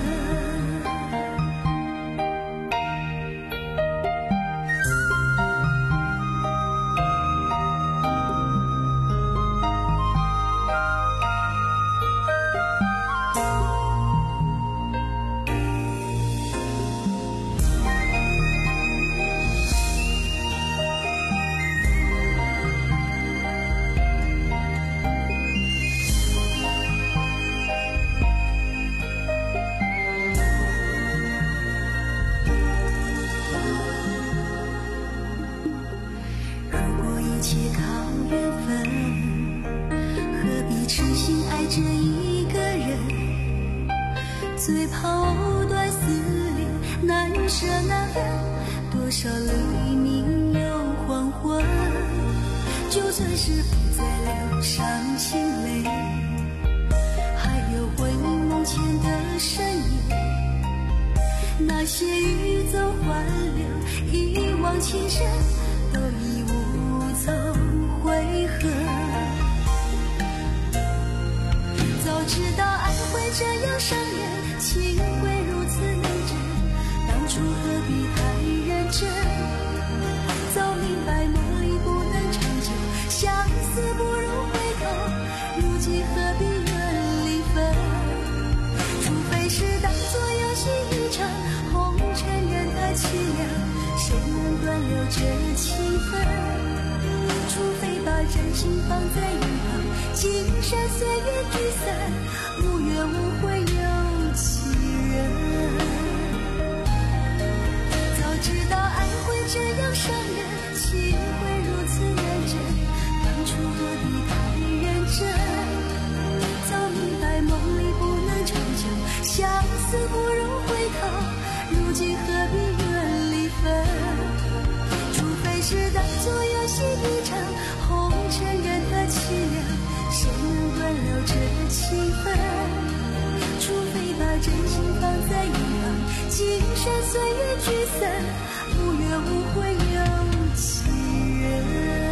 最抛断思念，难舍难分，多少黎明又黄昏。就算是不再流伤心泪，还有回梦前的深夜，那些欲走还留，一往情深，都已无从悔恨。早知道爱会这样伤人，情会如此难枕，当初何必太认真？早明白梦里不能长久，相思不如回头，如今何必怨离分？除非是当作游戏一场，红尘人太凄凉，谁能断了这情分？除非把真心放在一旁，今生岁月聚散，无怨无悔有几人？早知道爱会这样伤人，情会如此难枕，当初何必太认真？早明白梦里不能长久，相思不如回头，如今何必怨离分？除非是当作游戏一场，红尘人太凄凉，谁能断了这情分？除非把真心放在一旁，今生岁月聚散，无怨无悔有几人？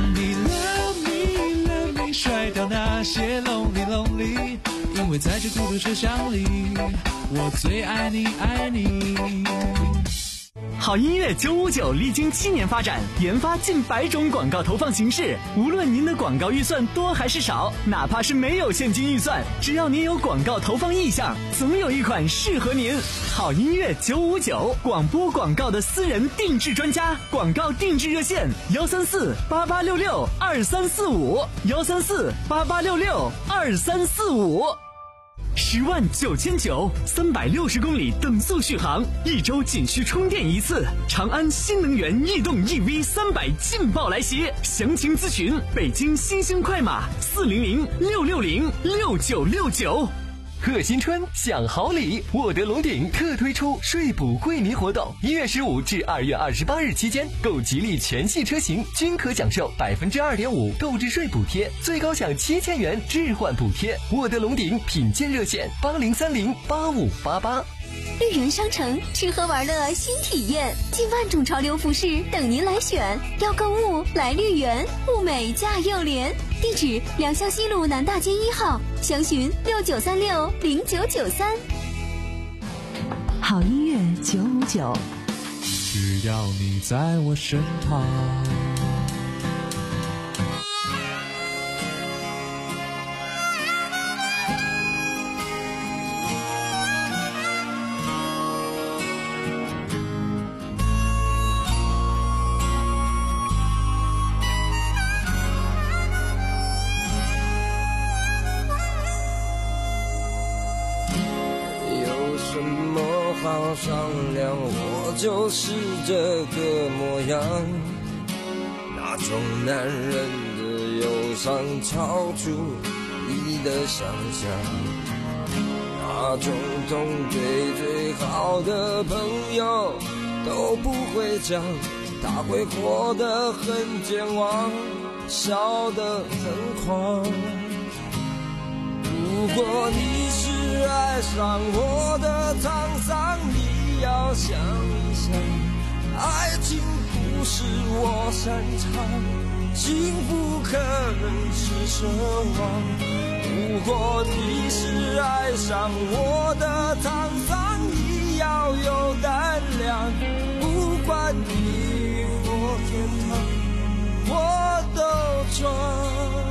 me love me love me， 甩掉那些 lonely lonely， 因为在这孤独车厢里，我最爱你爱你。
好音乐九五九历经七年发展，研发近百种广告投放形式。无论您的广告预算多还是少，哪怕是没有现金预算，只要您有广告投放意向，总有一款适合您。好音乐九五九，广播广告的私人定制专家，广告定制热线：幺三四八八六六二三四五，幺三四八八六六二三四五。十万九千九，三百六十公里等速续航，一周仅需充电一次。长安新能源逸动 E V 三百劲爆来袭，详情咨询北京新兴快马四零零六六零六九六九。
贺新春享好礼，沃德龙鼎特推出税补惠民活动，一月十五至二月二十八日期间，购吉利全系车型均可享受百分之二点五购置税补贴，最高享七千元置换补贴。沃德龙鼎品鉴热线：八零三零八五八八。
绿园商城吃喝玩乐新体验，近万种潮流服饰等您来选。要购物来绿园，物美价又廉。地址：良校西路南大街一号，详询六九三六零九九三。
好音乐九五九，
只要你在我身旁。
好商量，我就是这个模样，那种男人的忧伤超出你的想象，那种痛对最好的朋友都不会讲，他会活得很健忘，笑得很狂。如果你是爱上我的沧桑，你要想一想，爱情不是我擅长，幸福可能是奢望。如果你是爱上我的沧桑，你要有胆量，不管地狱或天堂，我都闯。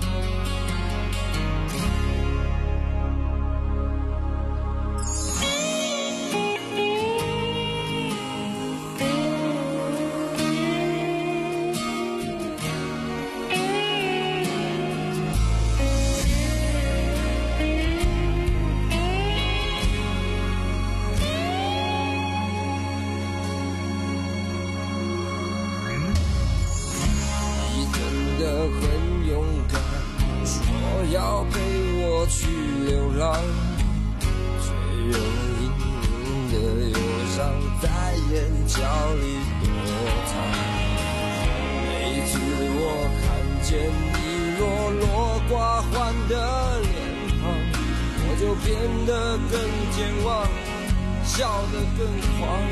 要陪我去流浪，却又隐隐的忧伤在眼角里躲藏。每次我看见你落落寡欢的脸庞，我就变得更健忘，笑得更狂。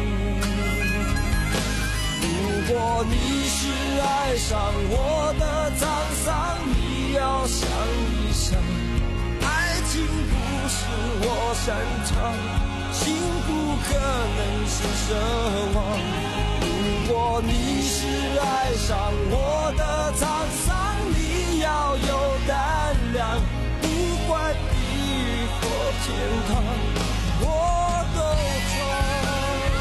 如果你是爱上我的沧桑，你要想一想，爱情不是我擅长，幸福可能是奢望。如果你是爱上我的沧桑，你要有胆量，不管地狱或天堂，我都闯。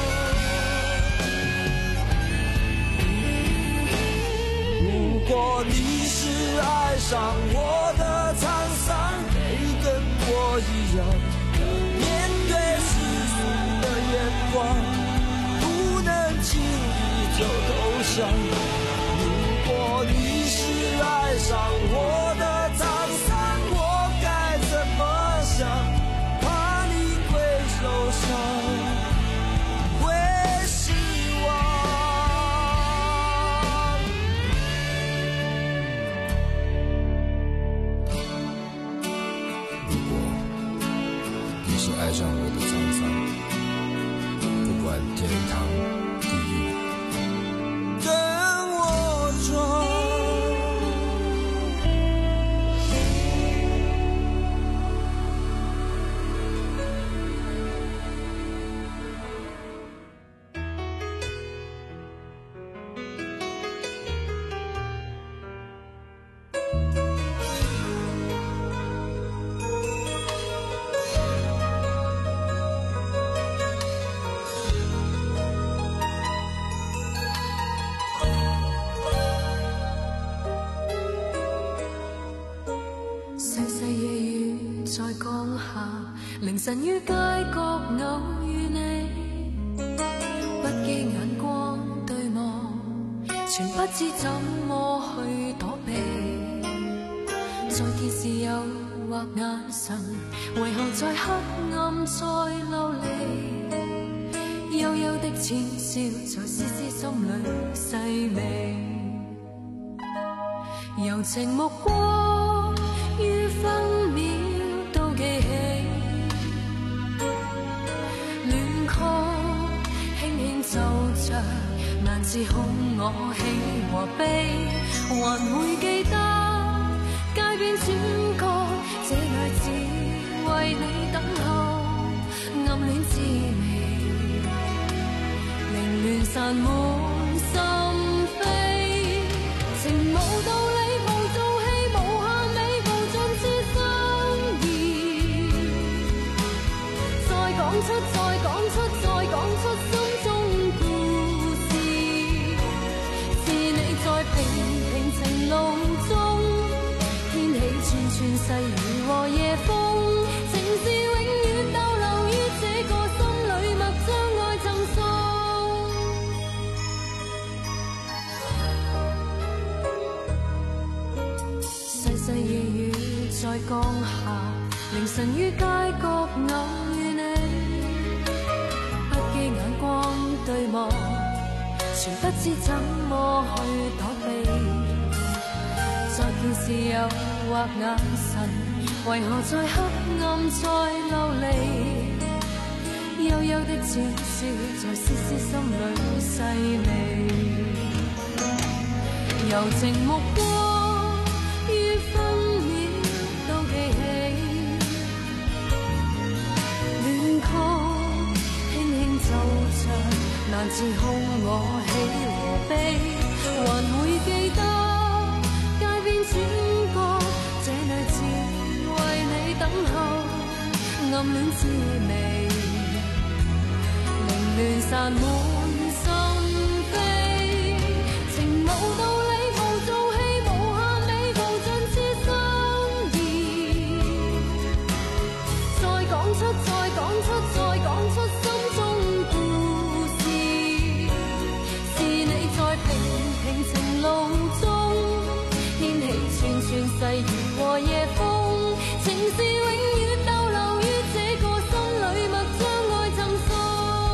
如果你是爱上我的沧桑，得跟我一样面对世俗的眼光，不能轻易就投降。如果你是爱上我的沧桑，我该怎么想？怕你会受伤，会失望。爱上我的沧桑，不管天堂地狱，跟我
晨於街角偶遇你，不羈眼光對望，全不知怎麼去躲避。再見時誘惑眼神，為何在黑暗再流離？幽幽的淺笑在絲絲心裏細微，柔情目光於分秒都記起，戀曲輕輕奏着，難自控我喜和悲，還會記得街邊轉角，這裏只為你等候，暗戀滋味凌亂散滿心扉，情無道理無做戲無限美無盡是心意，再講出再講出再講出心中故事，是你在平平情路中掀起串串細雨和夜風，情是永遠逗留於這個心裏，默將愛贈送。細細夜雨在降下，凌晨於街角偶遇你，不羈眼光對望，全不知怎麼去躲避。再見時誘惑眼神，為何在黑暗再流離？幽幽的淺笑在絲絲心裏細微，柔情目光於分秒都記起，戀曲輕輕奏着，難自控我喜和悲，還會記得街邊轉角，這裏只為你等候，暗戀滋味凌亂散滿心扉，情無道理無做戲無限美無盡是心意，再講出再講出再講出心中故事，是你在平平情路中掀起串串細雨和夜風，情是永遠逗留於這個心裏，默將愛贈送。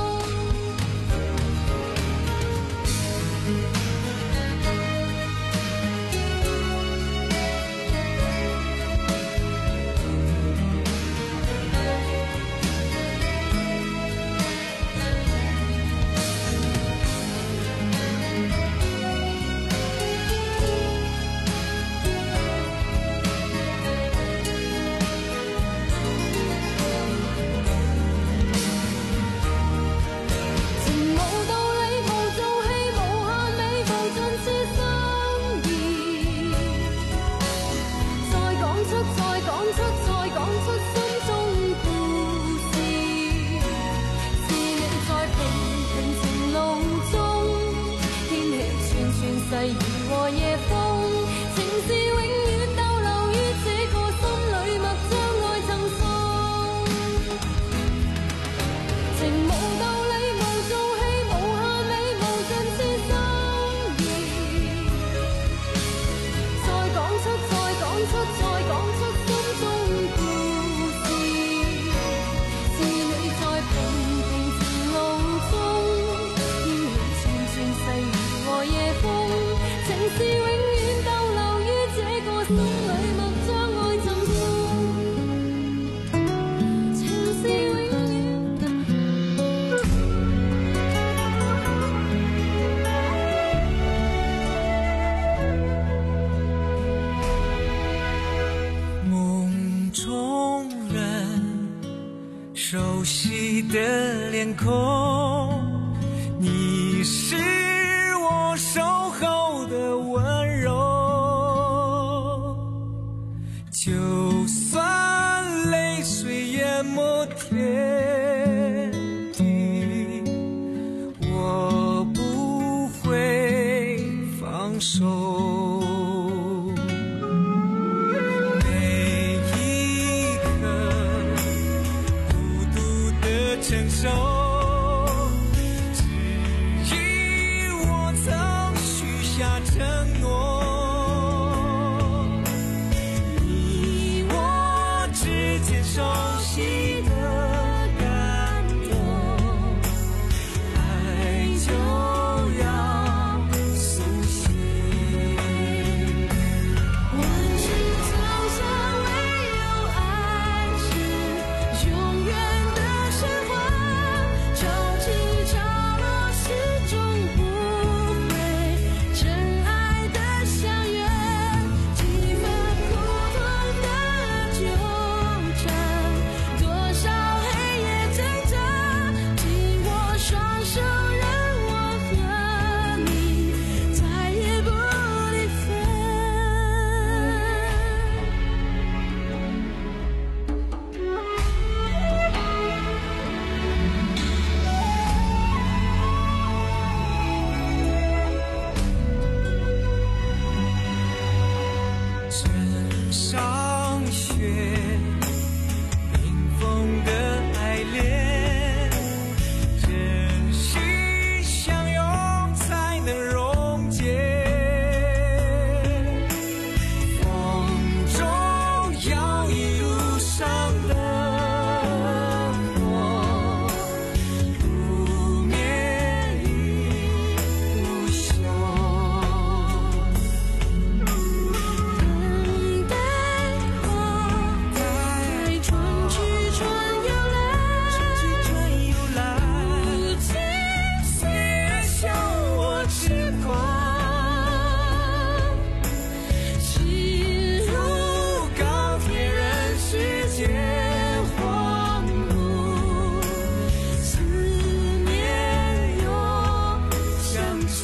細雨和夜風，情是永遠逗留於這個心裏，默將愛贈送。情無道理無做戲無限美無盡是心意，再講出再講出再講出心中故事，是你在平平情路中掀起串串細雨和夜風，情是永遠逗留於這個心裏，默將愛贈送。情是永遠
夢中人，熟悉的臉孔，你是我守候的溫柔，就算淚水淹沒天地，我不會放手。每一刻不
下承诺，你我之间熟悉的感动，爱就要苏醒。
万事沧桑，唯有爱是永远的神话。潮起潮落，始终不会真爱的相约。几番苦痛的纠缠，多少黑夜挣扎，紧握双手，让我和你再也不离分。
枕上雪，冰封的爱恋，珍惜相拥才能溶解。风中摇曳路上的火，不灭亦不休。
等待我，在春去春又来，不计岁月笑我痴狂，心如钢铁任世界荒芜，思念又相随。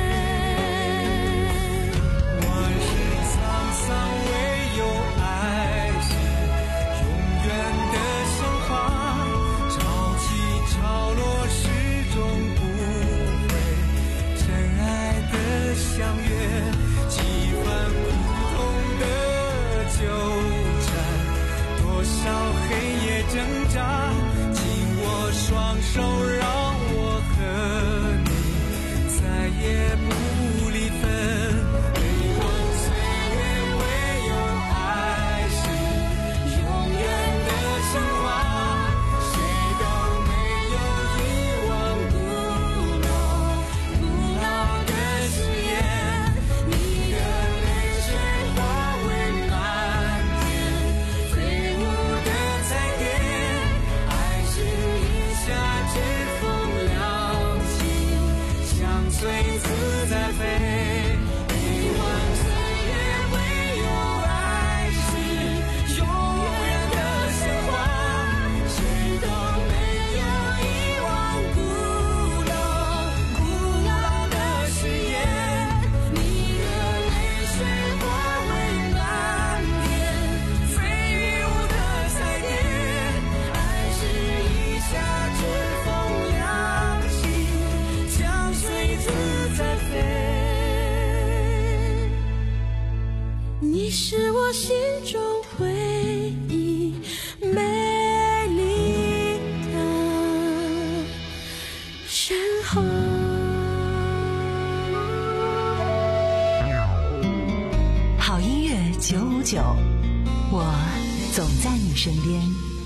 万事沧桑，唯有爱是永远的神话。潮起潮落，始终不会真爱的相约。几番苦痛的纠缠，多少黑夜挣扎，紧握双手，让我和你再也不离分。悲欢岁月，唯有爱是永远的神话。谁都没有遗忘古老古老的誓言，你的泪水化为漫天飞舞的彩蝶，爱是一下指缝亮起，相随自在飞。悲欢岁月，唯有爱是永远的神话。谁都没有遗忘古老古老的誓言，你的泪水化为漫天飞舞的彩蝶，爱是一下指缝亮起，相随自在飞。你是我心中唯一美丽的神话。
好音乐九五九，我总在你身边。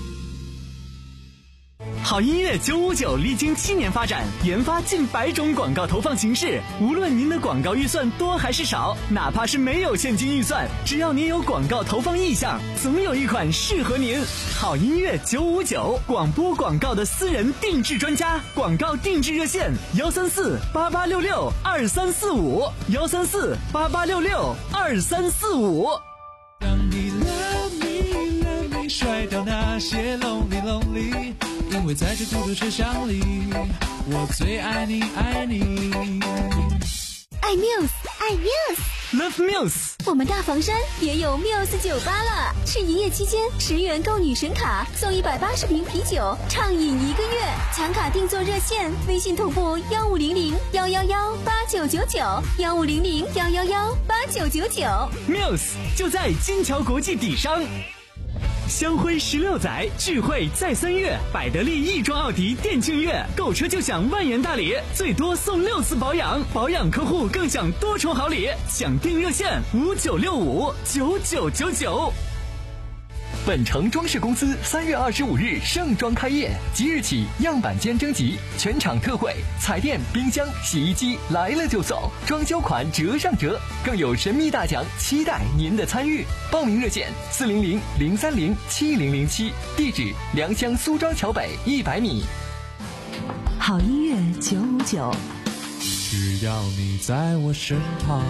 好音乐九五九历经七年发展，研发近百种广告投放形式。无论您的广告预算多还是少，哪怕是没有现金预算，只要您有广告投放意向，总有一款适合您。好音乐九五九，广播广告的私人定制专家，广告定制热线：幺三四八八六六二三四五，幺三四八八六六二三四五。
让你 love me love me， 甩掉那些 lonely lonely， 因为在这孤独车厢里，我最爱你爱你。
爱 Muse， 爱 Muse，Love
Muse。
我们大房山也有 Muse 酒吧了，是营业期间十元购女神卡送一百八十瓶啤酒，畅饮一个月。抢卡定做热线，微信同步幺五零零幺幺幺八九九九，幺五零零幺幺幺八九九九。
Muse 就在金桥国际底商。 香辉十六载，聚会再三月，百得利亦庄奥迪店庆月，购车就享万元大礼，最多送六次保养，保养客户更享多重好礼，享定热线五九六五九九九九。
本城装饰公司三月二十五日盛装开业，即日起样板间征集，全场特惠，彩电、冰箱、洗衣机来了就送，装修款折上折，更有神秘大奖，期待您的参与。报名热线四零零零三零七零零七，地址良乡苏庄桥北一百米。
好音乐九五九，
只要你在我身旁。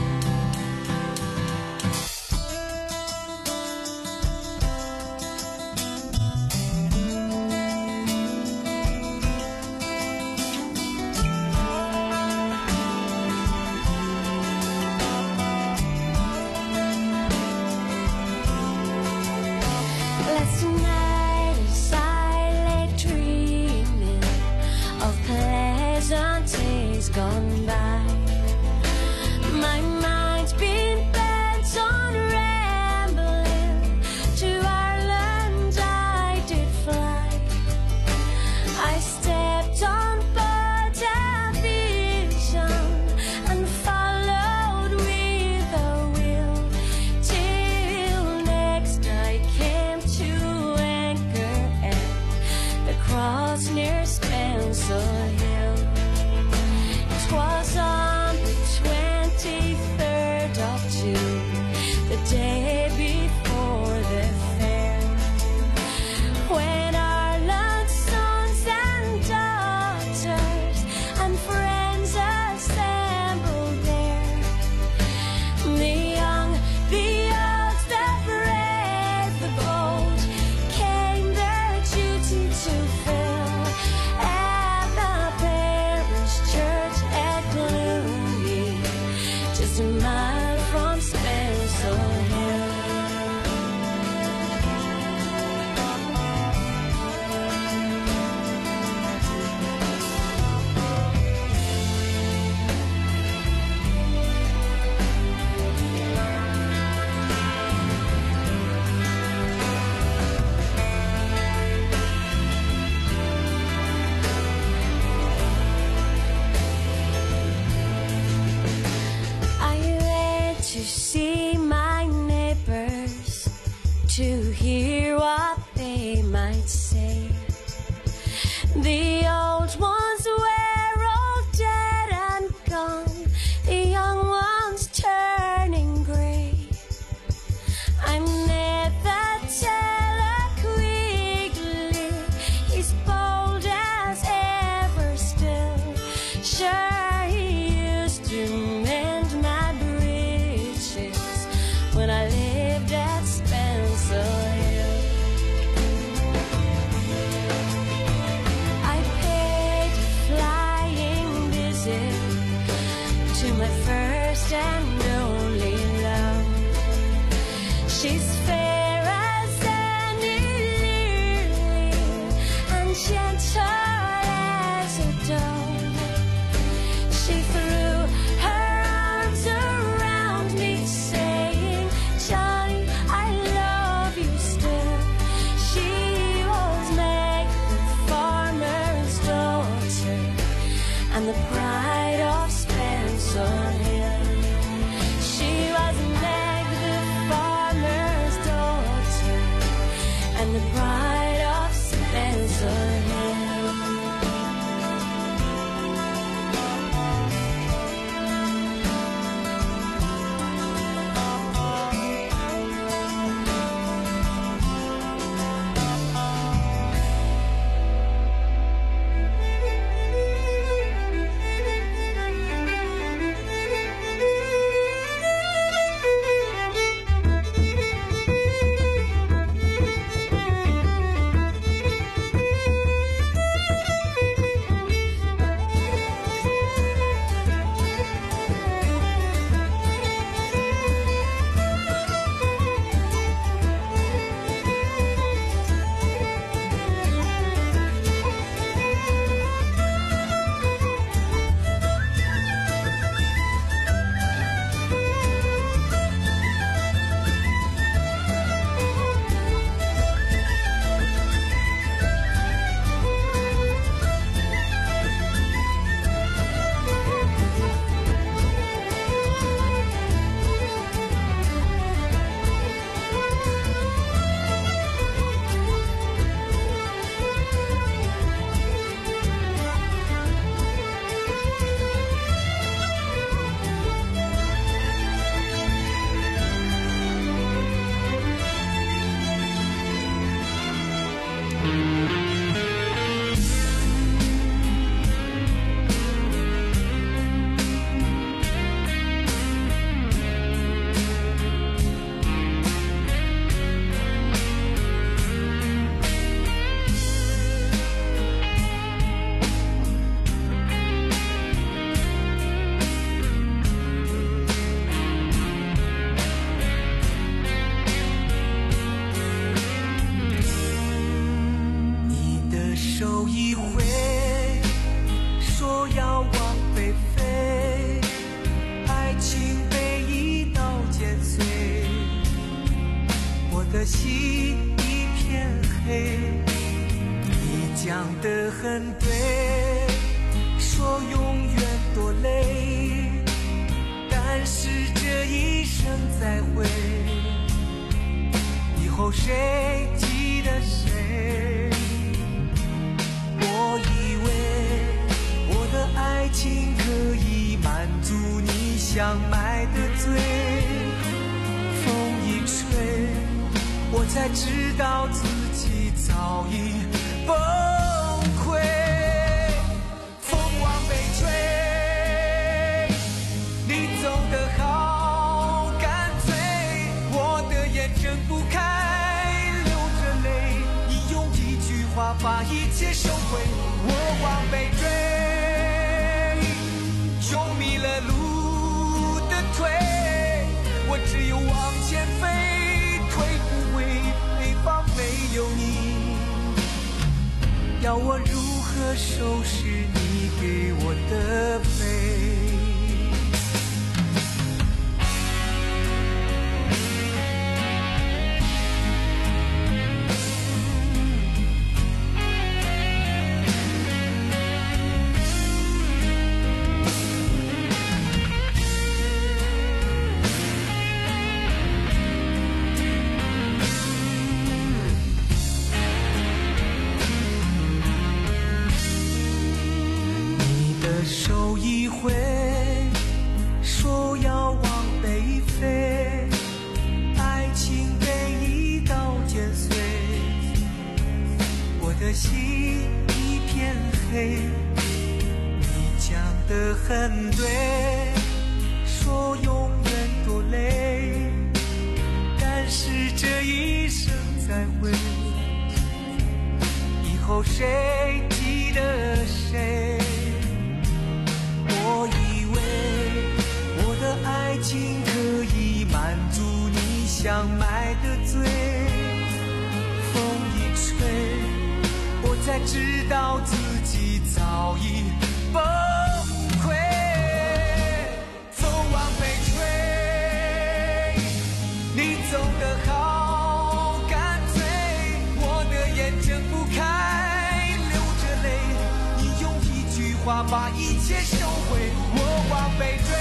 Gone by. My mind's been bent on rambling. To Ireland I did fly. I stepped on board a vision and followed with a will till next I came to anchor at the cross near Spencer Hill. It was on the twenty-third of June, the day before the fair, when Ireland's sons and daughters and friends assembled there. The young, the old, the brave, the bold came their duty to fill at the parish church at Gloomy, just a mile from Spencer Hill. I went to see my neighbors to hear what they might say. The old ones were all dead and gone, the young ones turning grey. I met the teller quickly, he's bold as ever still. Sure, he used to mend my breeches when I lived at Spencer Hill. I paid a flying visit to my first and only love. She's fair as any lily and gentle as a dove. She threw her arms around me, saying, Johnny, I love you still. She was Meg, the farmer's daughter, and the pride of Spencer Hill. She was Meg, the farmer's daughter.
心一片黑。你讲得很对，说永远多累，但是这一生再会，以后谁记得谁？我以为我的爱情可以满足你想买的醉，风一吹，我才知道自己早已崩溃。风往北吹，你走得好干脆，我的眼睁不开，流着泪，你用一句话把一切收回。我往北追，就迷了路的腿，我只有往前飞，退不回，北方没有你，要我如何收拾你给我的悲？手一挥，说要往北飞，爱情被一刀剪碎，我的心一片黑。你讲得很对，说永远多累，但是这一生再会，以后谁记得谁？我以为我的爱情可以满足你想买的醉，风一吹，我才知道自己早已崩溃。风往北吹，你走得好干脆，我的眼睁不开，流着泪，你用一句话把一切收回。我往北追，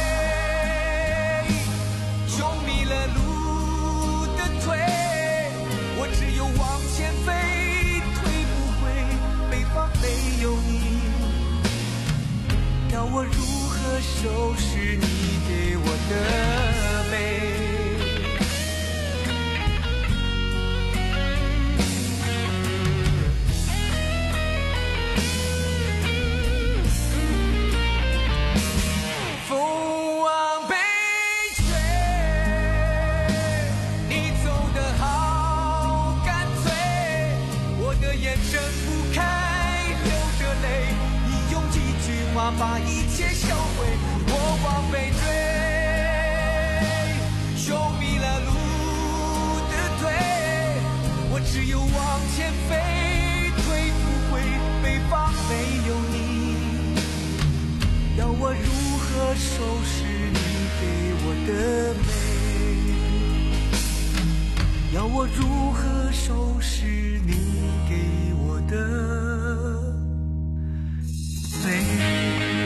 就迷了路的腿，我只有往前飞，退不回，北方没有你，要我如何收拾你给我的悲？把一切收回，我往北追，就迷了路的腿，我只有往前飞，退不回，北方没有你，要我如何收拾你给我的美？要我如何收拾你给我的美？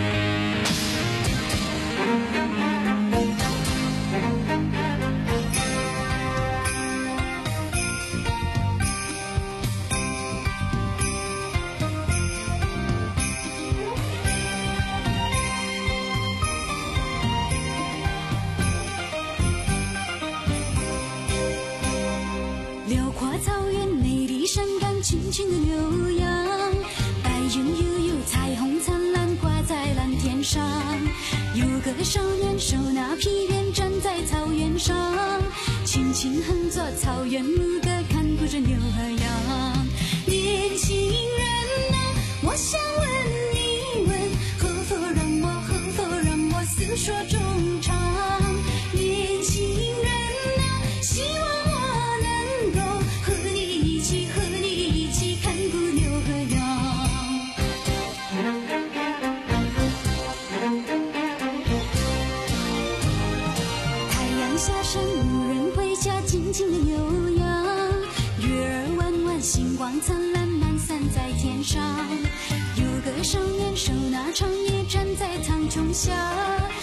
轻轻的牛羊，白云悠悠，彩虹灿烂，挂在蓝天上。有个少年手拿皮鞭，站在草原上，轻轻哼着草原牧歌，看顾着牛和羊。年轻人啊，我想问一问，可否让我，可否让我诉说衷肠？年轻人啊，希望我能够和你一起，和你一起看顾牛和羊。太阳下山，牧人回家，静静的牛羊。 上，有个少年手拿长叶站在苍穹下。